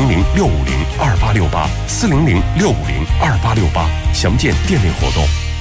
400-650-2868，400-650-2868，详见店内活动。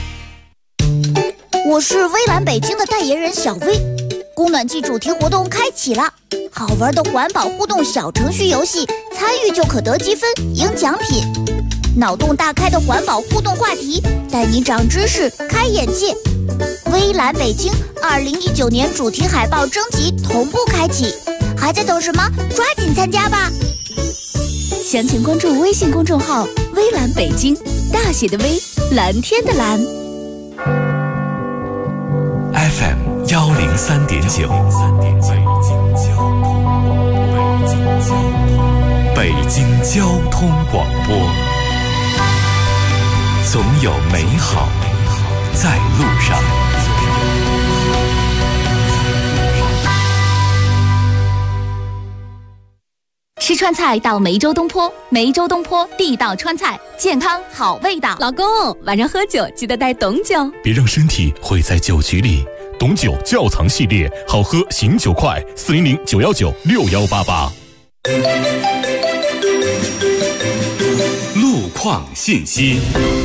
我是微蓝北京的代言人小薇，供暖季主题活动开启了，好玩的环保互动小程序游戏，参与就可得积分赢奖品，脑洞大开的环保互动话题，带你长知识开眼界。微蓝北京2019年主题海报征集同步开启，还在等什么？抓紧参加吧！ 详情关注微信公众号微蓝北京，大写的微，蓝天的蓝。 FM 103.9，北京交通广播，总有美好在路上。 吃川菜到梅州东坡，梅州东坡地道川菜，健康好味道。 老公，晚上喝酒记得带懂酒， 别让身体毁在酒局里。 董酒窖藏系列，好喝醒酒快，400-919-6188。 路况信息。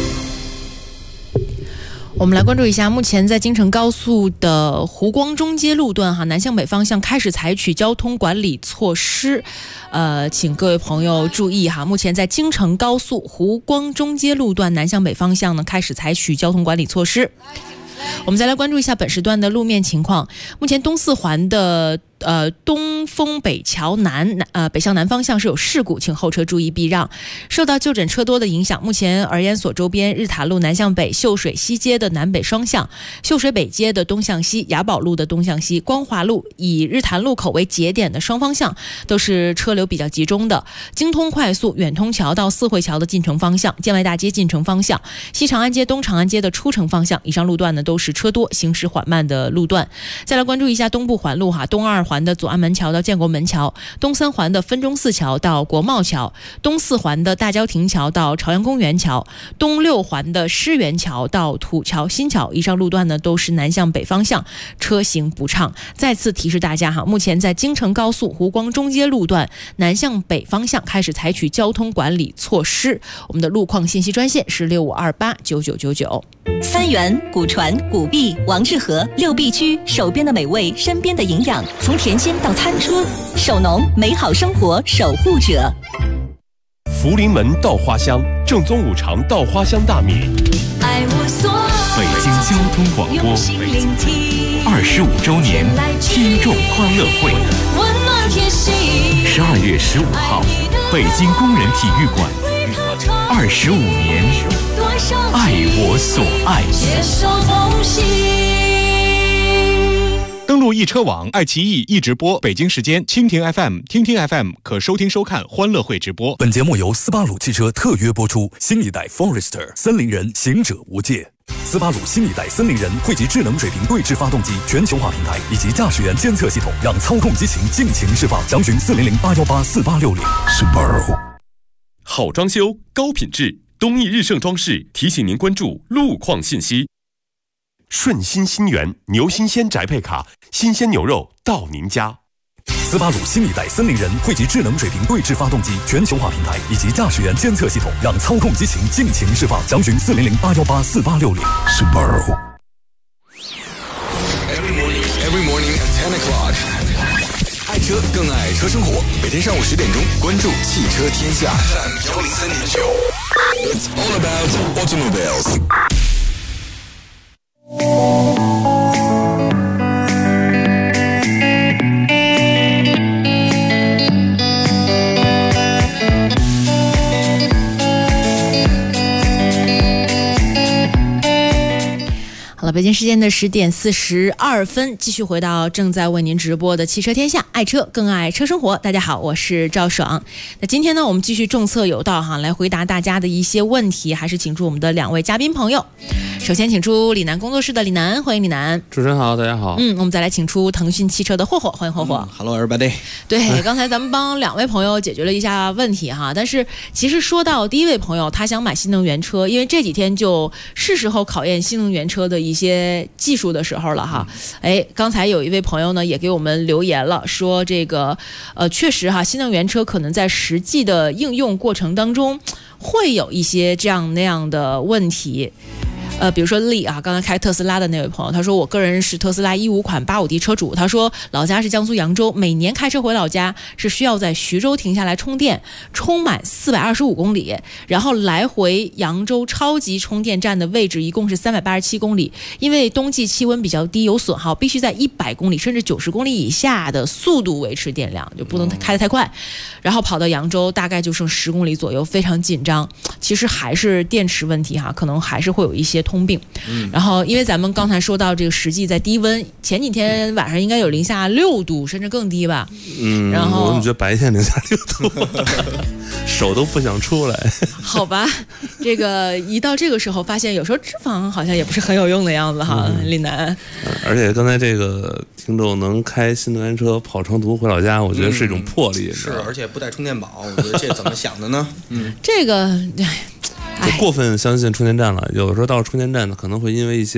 我们来关注一下，目前在京承高速的湖光中街路段南向北方向开始采取交通管理措施，请各位朋友注意目前在京承高速湖光中街路段南向北方向呢开始采取交通管理措施。我们再来关注一下本时段的路面情况。目前东四环的东风北桥北向南方向是有事故，请后车注意避让。受到就诊车多的影响，目前儿研所周边日塔路南向北、秀水西街的南北双向、秀水北街的东向西、雅宝路的东向西、光华路以日坛路口为节点的双方向都是车流比较集中的。京通快速远通桥到四惠桥的进城方向、建外大街进城方向、西长安街、东长安街的出城方向，以上路段呢都是车多、行驶缓慢的路段。再来关注一下东部环路东二环的左安门桥到建国门桥，东三环的分钟寺桥到国贸桥，东四环的大郊亭桥到朝阳公园桥，东六环的狮园桥到土桥新桥，以上路段呢都是南向北方向，车行不畅。再次提示大家目前在京承高速湖光中街路段南向北方向开始采取交通管理措施。我们的路况信息专线是65289999。 三元、古传、古币、王致和六必居，手边的美味，身边的营养，从田间到餐桌，手农美好生活守护者。 福临门稻花香，正宗五常稻花香大米。 北京交通广播25周年听众欢乐会，12月15号，北京工人体育馆，25年，爱我所爱。 登录易车网、爱奇艺易直播，北京时间蜻蜓 FM、听听 FM 可收听收看欢乐会直播。 本节目由斯巴鲁汽车特约播出，新一代 Forester 森林人，行者无界。斯巴鲁新一代森林人汇集智能水平对置发动机全球化平台以及驾驶员监测系统，让操控激情尽情释放。详询400-818-4860。Subaru 好装修，高品质，东义日盛装饰提醒您关注路况信息。顺心新源牛新鲜宅配卡，新鲜牛肉到您家。 斯巴鲁新一代森林人汇集智能水平对置发动机全球化平台以及驾驶员监测系统，让操控激情尽情释放。详询400-818-4860。Subaru Every morning at 10 o'clock。爱车更爱车生活，每天上午10点钟关注汽车天下 FM103.9。It's all about automobiles。 好了，北京时间的10点42分，继续回到正在为您直播的汽车天下，爱车更爱车生活。大家好，我是赵爽。那今天呢，我们继续政策有道来回答大家的一些问题，还是请出我们的2位嘉宾朋友。首先请出李楠工作室的李楠，欢迎李楠。 主持人好，大家好。 我们再来请出腾讯汽车的霍霍，欢迎霍霍。 Hello everybody。 对，刚才咱们帮2位朋友解决了一下问题但是其实说到第一位朋友，他想买新能源车，因为这几天就是时候考验新能源车的一些技术的时候了刚才有一位朋友呢也给我们留言了，说这个确实新能源车可能在实际的应用过程当中会有一些这样那样的问题。比如说丽刚才开特斯拉的那位朋友，他说我个人是特斯拉15款85D 车主，他说老家是江苏扬州，每年开车回老家是需要在徐州停下来充电，充满425公里，然后来回扬州超级充电站的位置一共是387公里，因为冬季气温比较低有损耗，必须在100公里甚至90公里以下的速度维持电量，就不能开得太快，然后跑到扬州大概就剩10公里左右，非常紧张。其实还是电池问题可能还是会有一些通病。然后因为咱们刚才说到这个实际在低温，前几天晚上应该有零下6度甚至更低吧。然后我们觉得白天零下6度手都不想出来。 好吧，这个一到这个时候发现有时候脂肪好像也不是很有用的样子李楠。 而且刚才这个听众能开新能源车跑长途回老家，我觉得是一种魄力。 是，而且不带充电宝，我觉得这怎么想的呢？ 这个就过分相信充电站了，有的时候到了充电站呢，可能会因为一些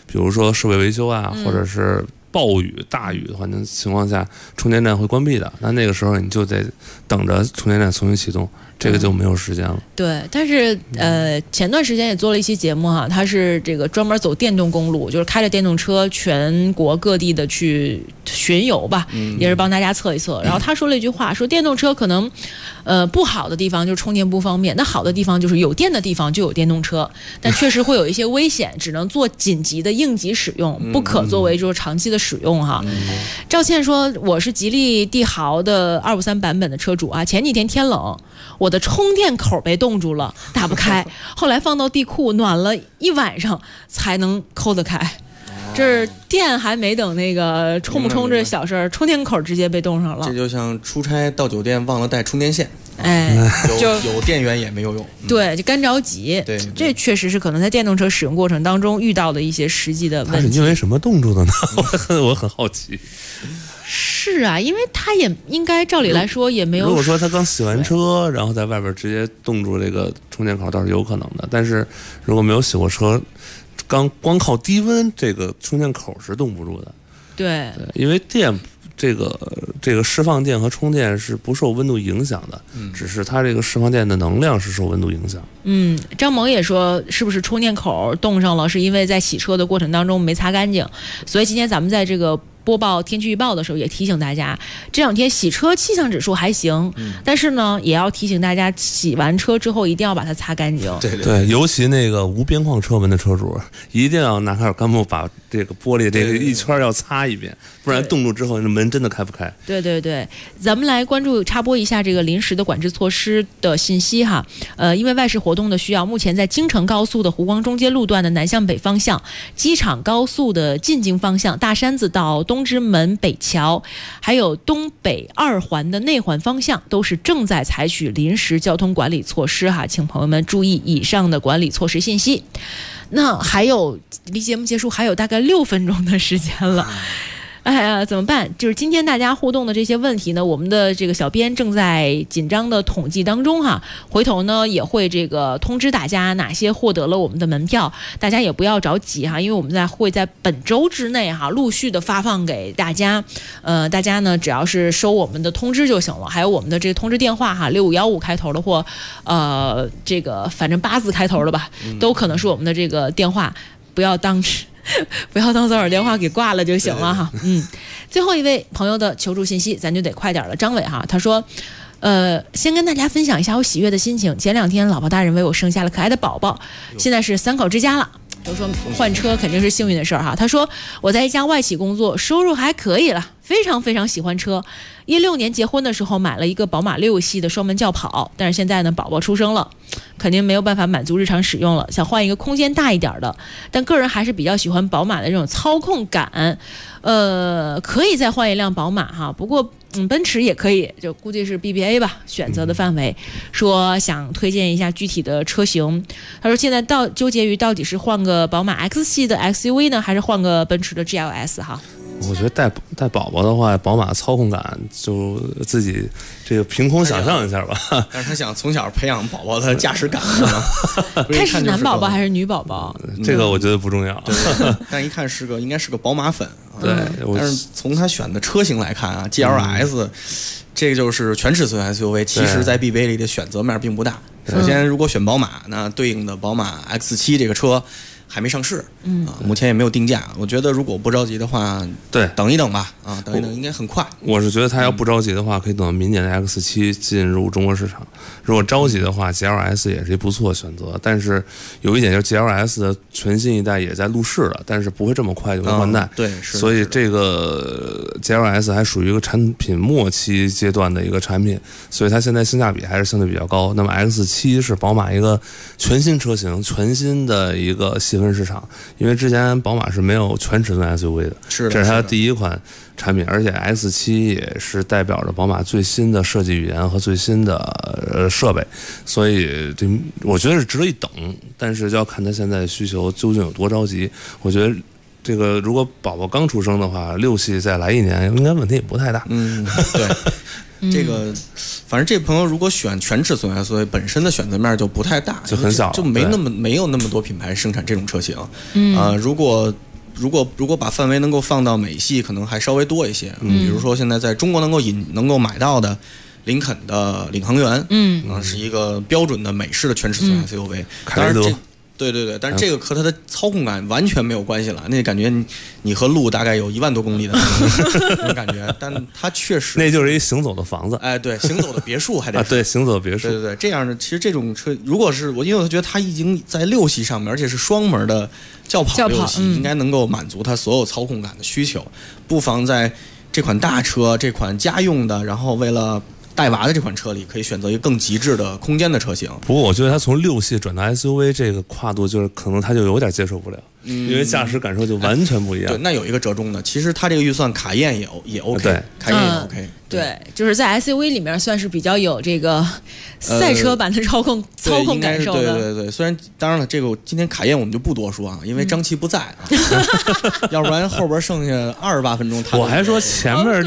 比如说设备维修啊，或者是暴雨、大雨的话，那情况下充电站会关闭的。那个时候你就得等着充电站重新启动，这个就没有时间了。 对，但是前段时间也做了一期节目哈，他是这个专门走电动公路，就是开着电动车全国各地的去巡游吧，也是帮大家测一测。然后他说了一句话，说电动车可能不好的地方就是充电不方便，那好的地方就是有电的地方就有电动车，但确实会有一些危险，只能做紧急的应急使用，不可作为就是长期的使用哈。赵倩说，我是吉利帝豪的253版本的车主啊，前几天天冷，我的充电口被冻住了，打不开，后来放到地库暖了一晚上才能抠得开。这是电还没等那个充不充这小事儿，充电口直接被冻上了。 这就像出差到酒店忘了带充电线，有电源也没有用。 对，就干着急。 对， 这确实是可能在电动车使用过程当中遇到的一些实际的问题。 它是因为什么冻住的呢？我很好奇。 是啊，因为他也应该照理来说也没有。 如果说他刚洗完车，然后在外边直接冻住这个充电口，倒是有可能的。但是如果没有洗过车，光靠低温，这个充电口是冻不住的。 对， 因为电这个释放电和充电是不受温度影响的，只是它这个释放电的能量是受温度影响。 张萌也说，是不是充电口冻上了，是因为在洗车的过程当中没擦干净？所以今天咱们在这个播报天气预报的时候也提醒大家，这两天洗车气象指数还行，但是呢也要提醒大家，洗完车之后一定要把它擦干净。 对，尤其那个无边框车门的车主，一定要拿块干布把这个玻璃这个一圈要擦一遍，不然冻住之后那门真的开不开。 对，咱们来插播一下这个临时的管制措施的信息哈。因为外事活动的需要，目前在京承高速的湖广中街路段的南向北方向，机场高速的进京方向，大山子到东直门北桥，还有东北2环的内环方向，都是正在采取临时交通管理措施哈，请朋友们注意以上的管理措施信息。那还有离节目结束还有大概6分钟的时间了。哎呀，怎么办？就是今天大家互动的这些问题呢，我们的这个小编正在紧张的统计当中哈，回头呢也会这个通知大家哪些获得了我们的门票，大家也不要着急哈，因为我们会在本周之内哈陆续的发放给大家，大家呢只要是收我们的通知就行了，还有我们的这个通知电话哈，6515开头的或这个反正8字开头的吧，都可能是我们的这个电话，不要当骚扰电话给挂了就行了哈。最后一位朋友的求助信息咱就得快点了，张伟哈，他说先跟大家分享一下我喜悦的心情，前2天老婆大人为我生下了可爱的宝宝，现在是3口之家了，就说换车肯定是幸运的事儿哈。他说我在一家外企工作，收入还可以了，非常非常喜欢车。16年结婚的时候买了一个宝马6系的双门轿跑，但是现在呢宝宝出生了，肯定没有办法满足日常使用了，想换一个空间大一点的，但个人还是比较喜欢宝马的这种操控感，可以再换一辆宝马哈，不过奔驰也可以，就估计是 BBA 吧选择的范围。说想推荐一下具体的车型，他说现在纠结于到底是换个宝马 X 系的 XUV 呢，还是换个奔驰的 GLS 哈。 我觉得带宝宝的话，宝马操控感就自己这个凭空想象一下吧。 但是他想从小培养宝宝的驾驶感是吗？ 看是男宝宝还是女宝宝？ 这个我觉得不重要。 但一看应该是个宝马粉。 对， 但是从他选的车型来看啊 ，GLS，这个就是全尺寸 SUV，其实在 BBA 里的选择面并不大。首先，如果选宝马，那对应的宝马 X7这个车还没上市，目前也没有定价。我觉得如果不着急的话， 对， 等一等吧，等一等应该很快。 我是觉得他要不着急的话，可以等到明年的 X7进入中国市场。如果着急的话 ，GLS 也是一不错的选择。但是有一点就是 GLS 的全新一代也在路试了，但是不会这么快就会换代。 对， 所以这个 GLS 还属于一个产品末期阶段的一个产品，所以它现在性价比还是相对比较高。那么 X7是宝马一个全新车型，全新的一个细分市场，因为之前宝马是没有全尺寸 SUV 的，这是它第一款产品，而且 X7也是代表着宝马最新的设计语言和最新的设备，所以我觉得是值得一等，但是就要看它现在的需求究竟有多着急。我觉得这个如果宝宝刚出生的话，6系再来1年应该问题也不太大。 对。这个，反正这朋友如果选全尺寸 SUV， 本身的选择面就不太大， 就很小， 就没有那么多品牌生产这种车型。如果如果把范围能够放到美系，可能还稍微多一些。比如说现在在中国能够买到的林肯的领航员，是一个标准的美式的全尺寸 SUV。当然对，但是这个和它的操控感完全没有关系了。那感觉你和路大概有1万多公里的那种感觉，但它确实那就是一行走的房子。 哎，对，行走的别墅还得对，行走的别墅。 对，这样的其实这种车，如果是因为我觉得它已经在6系上面，而且是双门的轿跑6系，应该能够满足它所有操控感的需求。不妨在这款大车、这款家用的，然后为了带娃的这款车里，可以选择一个更极致的空间的车型。 不过我觉得它从6系转到 SUV 这个跨度，就是可能它就有点接受不了，因为驾驶感受就完全不一样。 对，那有一个折中的，其实它这个预算卡宴也 OK， 对， 卡宴也 OK。 对，就是在 SUV 里面算是比较有这个赛车版的操控感受的。 对，虽然当然了，这个今天卡宴我们就不多说啊，因为张琪不在啊，要不然后边剩下28分钟。 我还说前面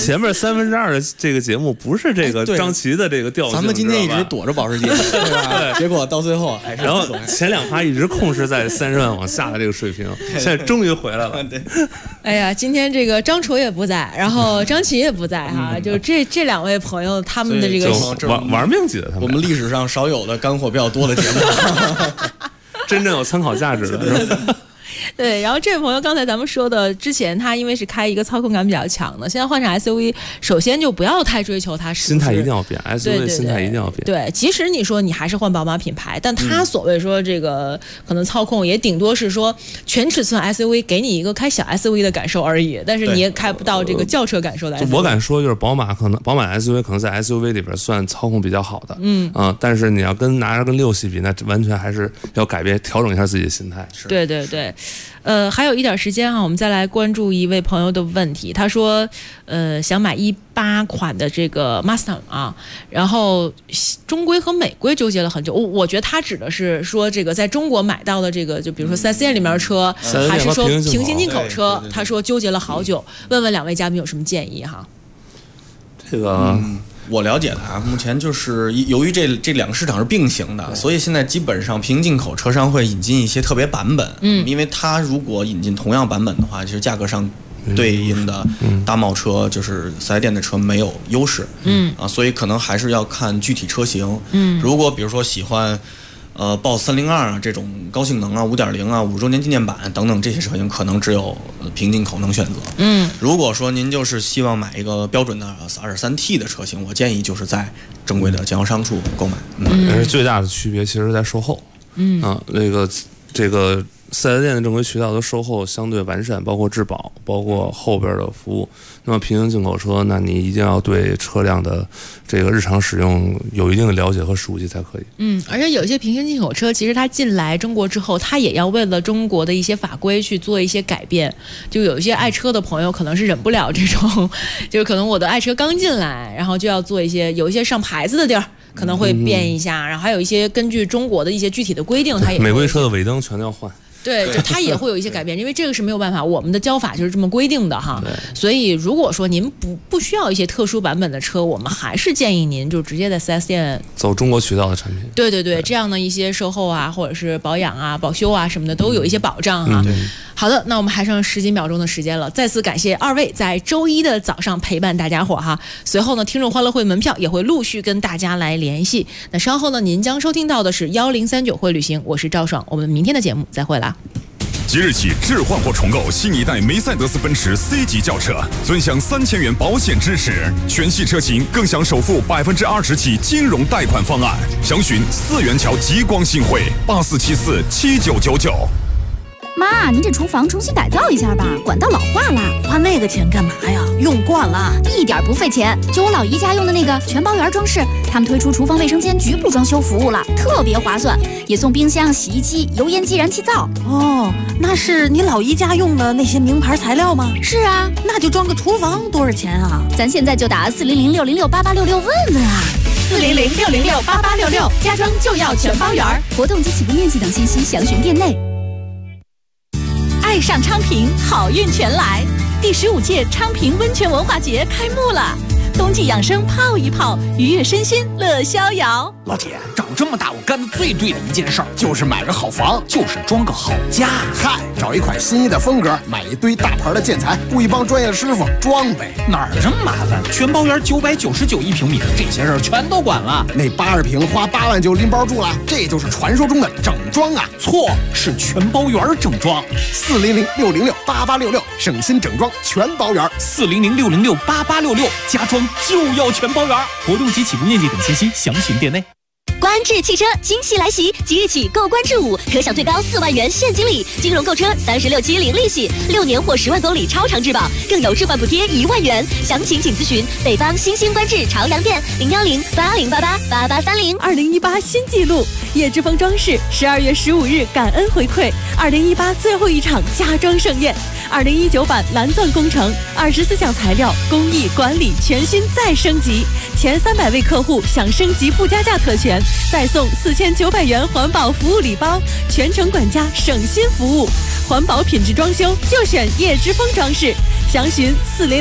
2/3的这个节目不是这个张琪的这个调性， 咱们今天一直躲着保时捷，对吧？结果到最后还是。 然后前2趴一直控制在30万往下的这个水平，现在终于回来了。 对。 哎呀，今天这个张楚也不在，然后张琪也不在哈。就这2位朋友，他们的这个玩命级的，他们我们历史上少有的干货比较多的节目， 真正有参考价值的。 对，然后这位朋友刚才咱们说的，之前他因为是开一个操控感比较强的，现在换成 SUV， 首先就不要太追求它心态一定要变 ，SUV 心态一定要变。 对，即使你说你还是换宝马品牌，但它所谓说这个可能操控也顶多是说全尺寸 SUV 给你一个开小 SUV 的感受而已，但是你也开不到这个轿车感受的 SUV。 我敢说，就是宝马SUV 可能在 SUV 里边算操控比较好的，但是你要拿着跟6系比，那完全还是要调整一下自己的心态。 对。还有一点时间哈，我们再来关注一位朋友的问题。他说，想买18款的这个 Mustang 啊，然后中规和美规纠结了很久。我觉得他指的是说这个在中国买到的这个，就比如说4S店里面的车，还是说平行进口车？他说纠结了好久。问问2位嘉宾有什么建议哈？ 这个。 我了解的啊，目前就是由于这2个市场是并行的，所以现在基本上平行进口车商会引进一些特别版本，因为它如果引进同样版本的话，其实价格上对应的大贸车就是4S店的车没有优势，所以可能还是要看具体车型，如果比如说喜欢BOSS 302啊这种高性能啊 5.0 啊5周年纪念版等等这些车型，可能只有平行进口能选择。如果说您就是希望买一个标准的 2.3T 的车型，我建议就是在正规的经销商处购买。 但是最大的区别其实在售后。这个4S店的正规渠道的售后相对完善，包括质保，包括后边的服务。那么平行进口车，那你一定要对车辆的这个日常使用有一定的了解和熟悉才可以。 而且有一些平行进口车，其实它进来中国之后，它也要为了中国的一些法规去做一些改变。就有一些爱车的朋友可能是忍不了这种，就是可能我的爱车刚进来，然后就要做有一些上牌子的地儿。可能会变一下，然后还有一些根据中国的一些具体的规定，它也美规车的尾灯全都要换。 对，就它也会有一些改变，因为这个是没有办法，我们的交法就是这么规定的哈。所以如果说您不需要一些特殊版本的车，我们还是建议您就直接在4S店走中国渠道的产品。 对，这样的一些售后啊，或者是保养啊、保修啊什么的都有一些保障哈。好的，那我们还剩10几秒钟的时间了，再次感谢2位在周一的早上陪伴大家伙哈。随后呢，听众欢乐会门票也会陆续跟大家来联系。那稍后呢，您将收听到的是1039会旅行，我是赵爽，我们明天的节目再会啦。 即日起置换或重购新一代梅赛德斯奔驰 C 级轿车，尊享3000元保险支持，全系车型更享首付20%起金融贷款方案。详询4元桥极光新会84747999。 妈，你这厨房重新改造一下吧，管道老化了。 花那个钱干嘛呀？用惯了， 一点不费钱。就我老姨家用的那个全包圆装饰，他们推出厨房卫生间局部装修服务了，特别划算，也送冰箱、洗衣机、油烟机、燃气灶。 哦，那是你老姨家用的那些名牌材料吗？ 是啊， 那就装个厨房多少钱啊？ 咱现在就打400-606-8866问问啊。 400-606-8866，家装就要全包圆。 活动及起步面积等信息详询店内。 爱上昌平，好运全来！第15届昌平温泉文化节开幕了， 冬季养生泡一泡，愉悦身心乐逍遥。 老铁，长这么大我干的最对的一件事儿就是买个好房，就是装个好家。 嗨，找一款心仪的风格，买一堆大牌的建材，雇一帮专业的师傅装呗。 哪儿这么麻烦？全包圆999一平米，这些事儿全都管了。 那80平花8万就拎包住了，这就是传说中的整装啊！ 错，是全包圆整装。 400-606-8866，省心整装全包圆。 400-606-8866，家装就要全包圆。活动及起步面积等信息详询店内。 观致汽车惊喜来袭，即日起购观致5可享最高4万元现金礼，金融购车36期零利息，6年或10万公里超长质保，更有置换补贴1万元。详情请咨询北方新兴观致朝阳店010-8088-8830。 2018新纪录，叶之峰装饰12月15日感恩回馈2018最后一场家装盛宴，2019版蓝钻工程24项材料工艺管理全新再升级，前300位客户享升级不加价特权，再送4900元环保服务礼包，全程管家省心服务，环保品质装修就选叶之峰装饰，详询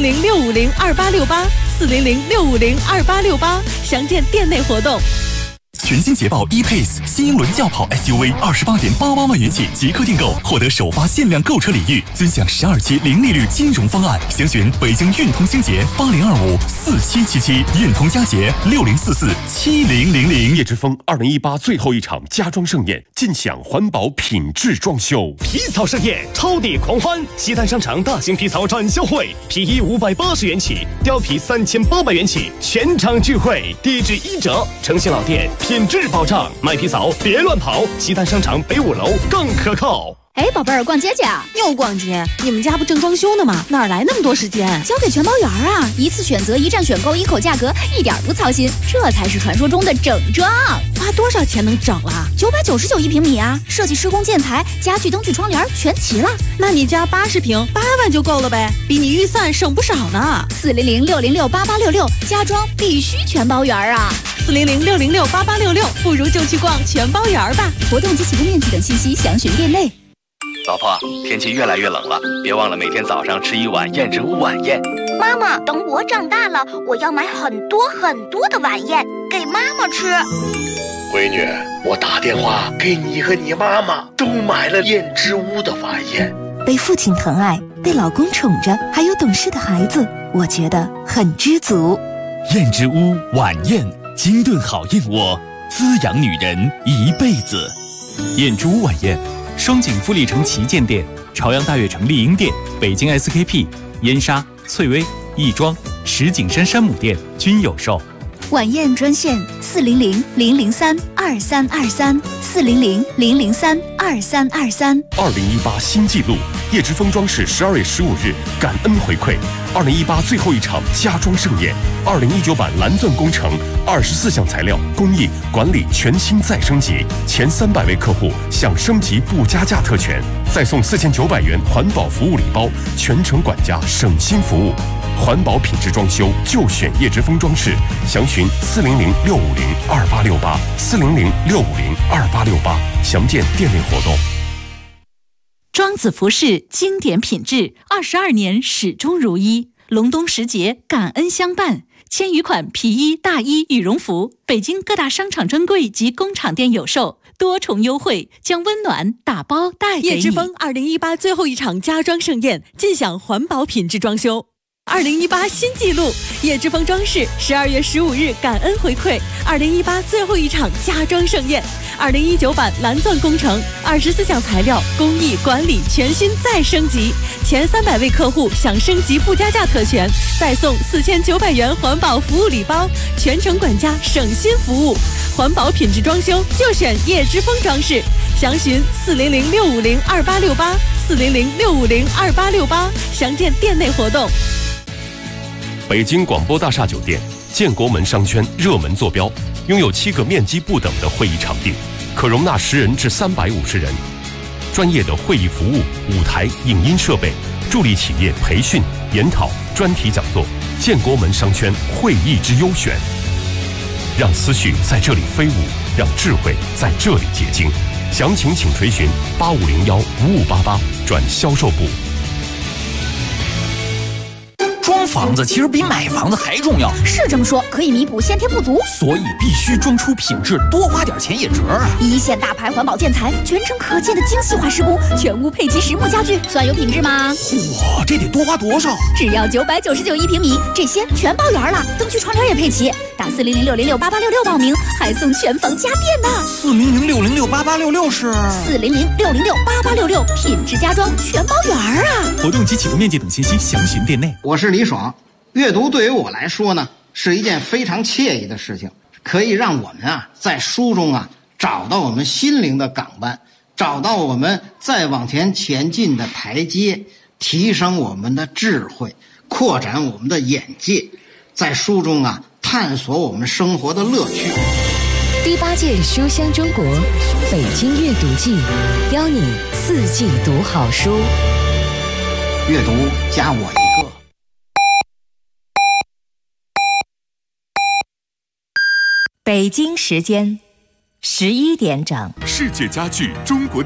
400-650-2868，400-650-2868，详见店内活动。 全新捷豹 E-Pace 新英伦轿跑 SUV28.88万元起即刻订购，获得首发限量购车礼遇，尊享12期零利率金融方案。详询北京运通星捷80254777，运通佳捷60447000。 叶之峰2018最后一场家装盛宴，尽享环保品质装修。 皮草盛宴，超抵狂欢！西单商场大型皮草展销会，皮衣580元起，貂皮3800元起，全场聚会，低至1折，诚信老店，品质保障，买皮草别乱跑，西单商场北5楼更可靠。 哎，宝贝儿，逛街去啊？ 又逛街？你们家不正装修呢吗？哪来那么多时间？ 交给全包圆啊！一次选择，一站选购，一口价格，一点不操心，这才是传说中的整装。 花多少钱能整了 ？999一平米啊！设计、施工、建材、家具、灯具、窗帘全齐了。 那你家80平8万就够了呗，比你预算省不少呢。 400-606-8866，家装必须全包圆啊 ！400-606-8866，不如就去逛全包圆吧。 活动及起步面积等信息详询店内。 老婆，天气越来越冷了，别忘了每天早上吃一碗燕之屋晚宴。 妈妈，等我长大了，我要买很多很多的晚宴给妈妈吃。 闺女，我打电话给你和你妈妈都买了燕之屋的晚宴。 被父亲疼爱，被老公宠着，还有懂事的孩子，我觉得很知足。 燕之屋晚宴，精炖好燕窝，滋养女人一辈子。燕之屋晚宴，双井富力城旗舰店、朝阳大悦城丽婴店、北京 SKP、燕莎、翠微、亦庄、石景山山姆店均有售。 晚宴专线400-003-2323，400-003-2323。 2018新纪录，叶之峰装饰12月15日感恩回馈2018最后一场家装盛宴，2019版蓝钻工程24项材料工艺管理全新再升级，前300位客户享升级不加价特权，再送4900元环保服务礼包，全程管家省心服务。环保品质装修就选叶之峰装饰，详询400-650-2868，400-650-2868，详见店内活动。 庄子服饰经典品质，22年始终如一。隆冬时节，感恩相伴，千余款皮衣、大衣、羽绒服，北京各大商场专柜及工厂店有售，多重优惠，将温暖打包带给你。叶之峰2018最后一场家装盛宴，尽享环保品质装修。2018新纪录，叶之峰装饰12月15日感恩回馈2018最后一场家装盛宴，2019版蓝钻工程24项材料工艺管理全新再升级，前300位客户享升级不加价特权，再送4900元环保服务礼包，全程管家省心服务，环保品质装修就选叶之峰装饰，详询400-650-2868，400-650-2868，详见店内活动。 北京广播大厦酒店建国门商圈热门坐标，拥有7个面积不等的会议场地，可容纳10人至350人。专业的会议服务、舞台、影音设备，助力企业培训、研讨、专题讲座。建国门商圈会议之优选，让思绪在这里飞舞，让智慧在这里结晶。详情请垂询8501-5588转销售部。 装房子其实比买房子还重要。 是这么说，可以弥补先天不足， 所以必须装出品质，多花点钱也值啊！ 一线大牌环保建材，全程可见的精细化施工，全屋配齐实木家具，算有品质吗？ 哇，这得多花多少？ 只要999一平米，这些全包圆了，灯具窗帘也配齐。打400-606-8866报名，还送全房家电呢。 400-606-8866是 400-606-8866，品质家装全包圆啊！ 活动及启动面积等信息详询店内。 我是李爽，阅读对于我来说呢，是一件非常惬意的事情，可以让我们在书中找到我们心灵的港湾，找到我们再往前前进的台阶，提升我们的智慧，扩展我们的眼界，在书中探索我们生活的乐趣。 第8届书香中国北京阅读季，邀你4季读好书， 阅读加我一个。 北京时间11点整， 世界家具中国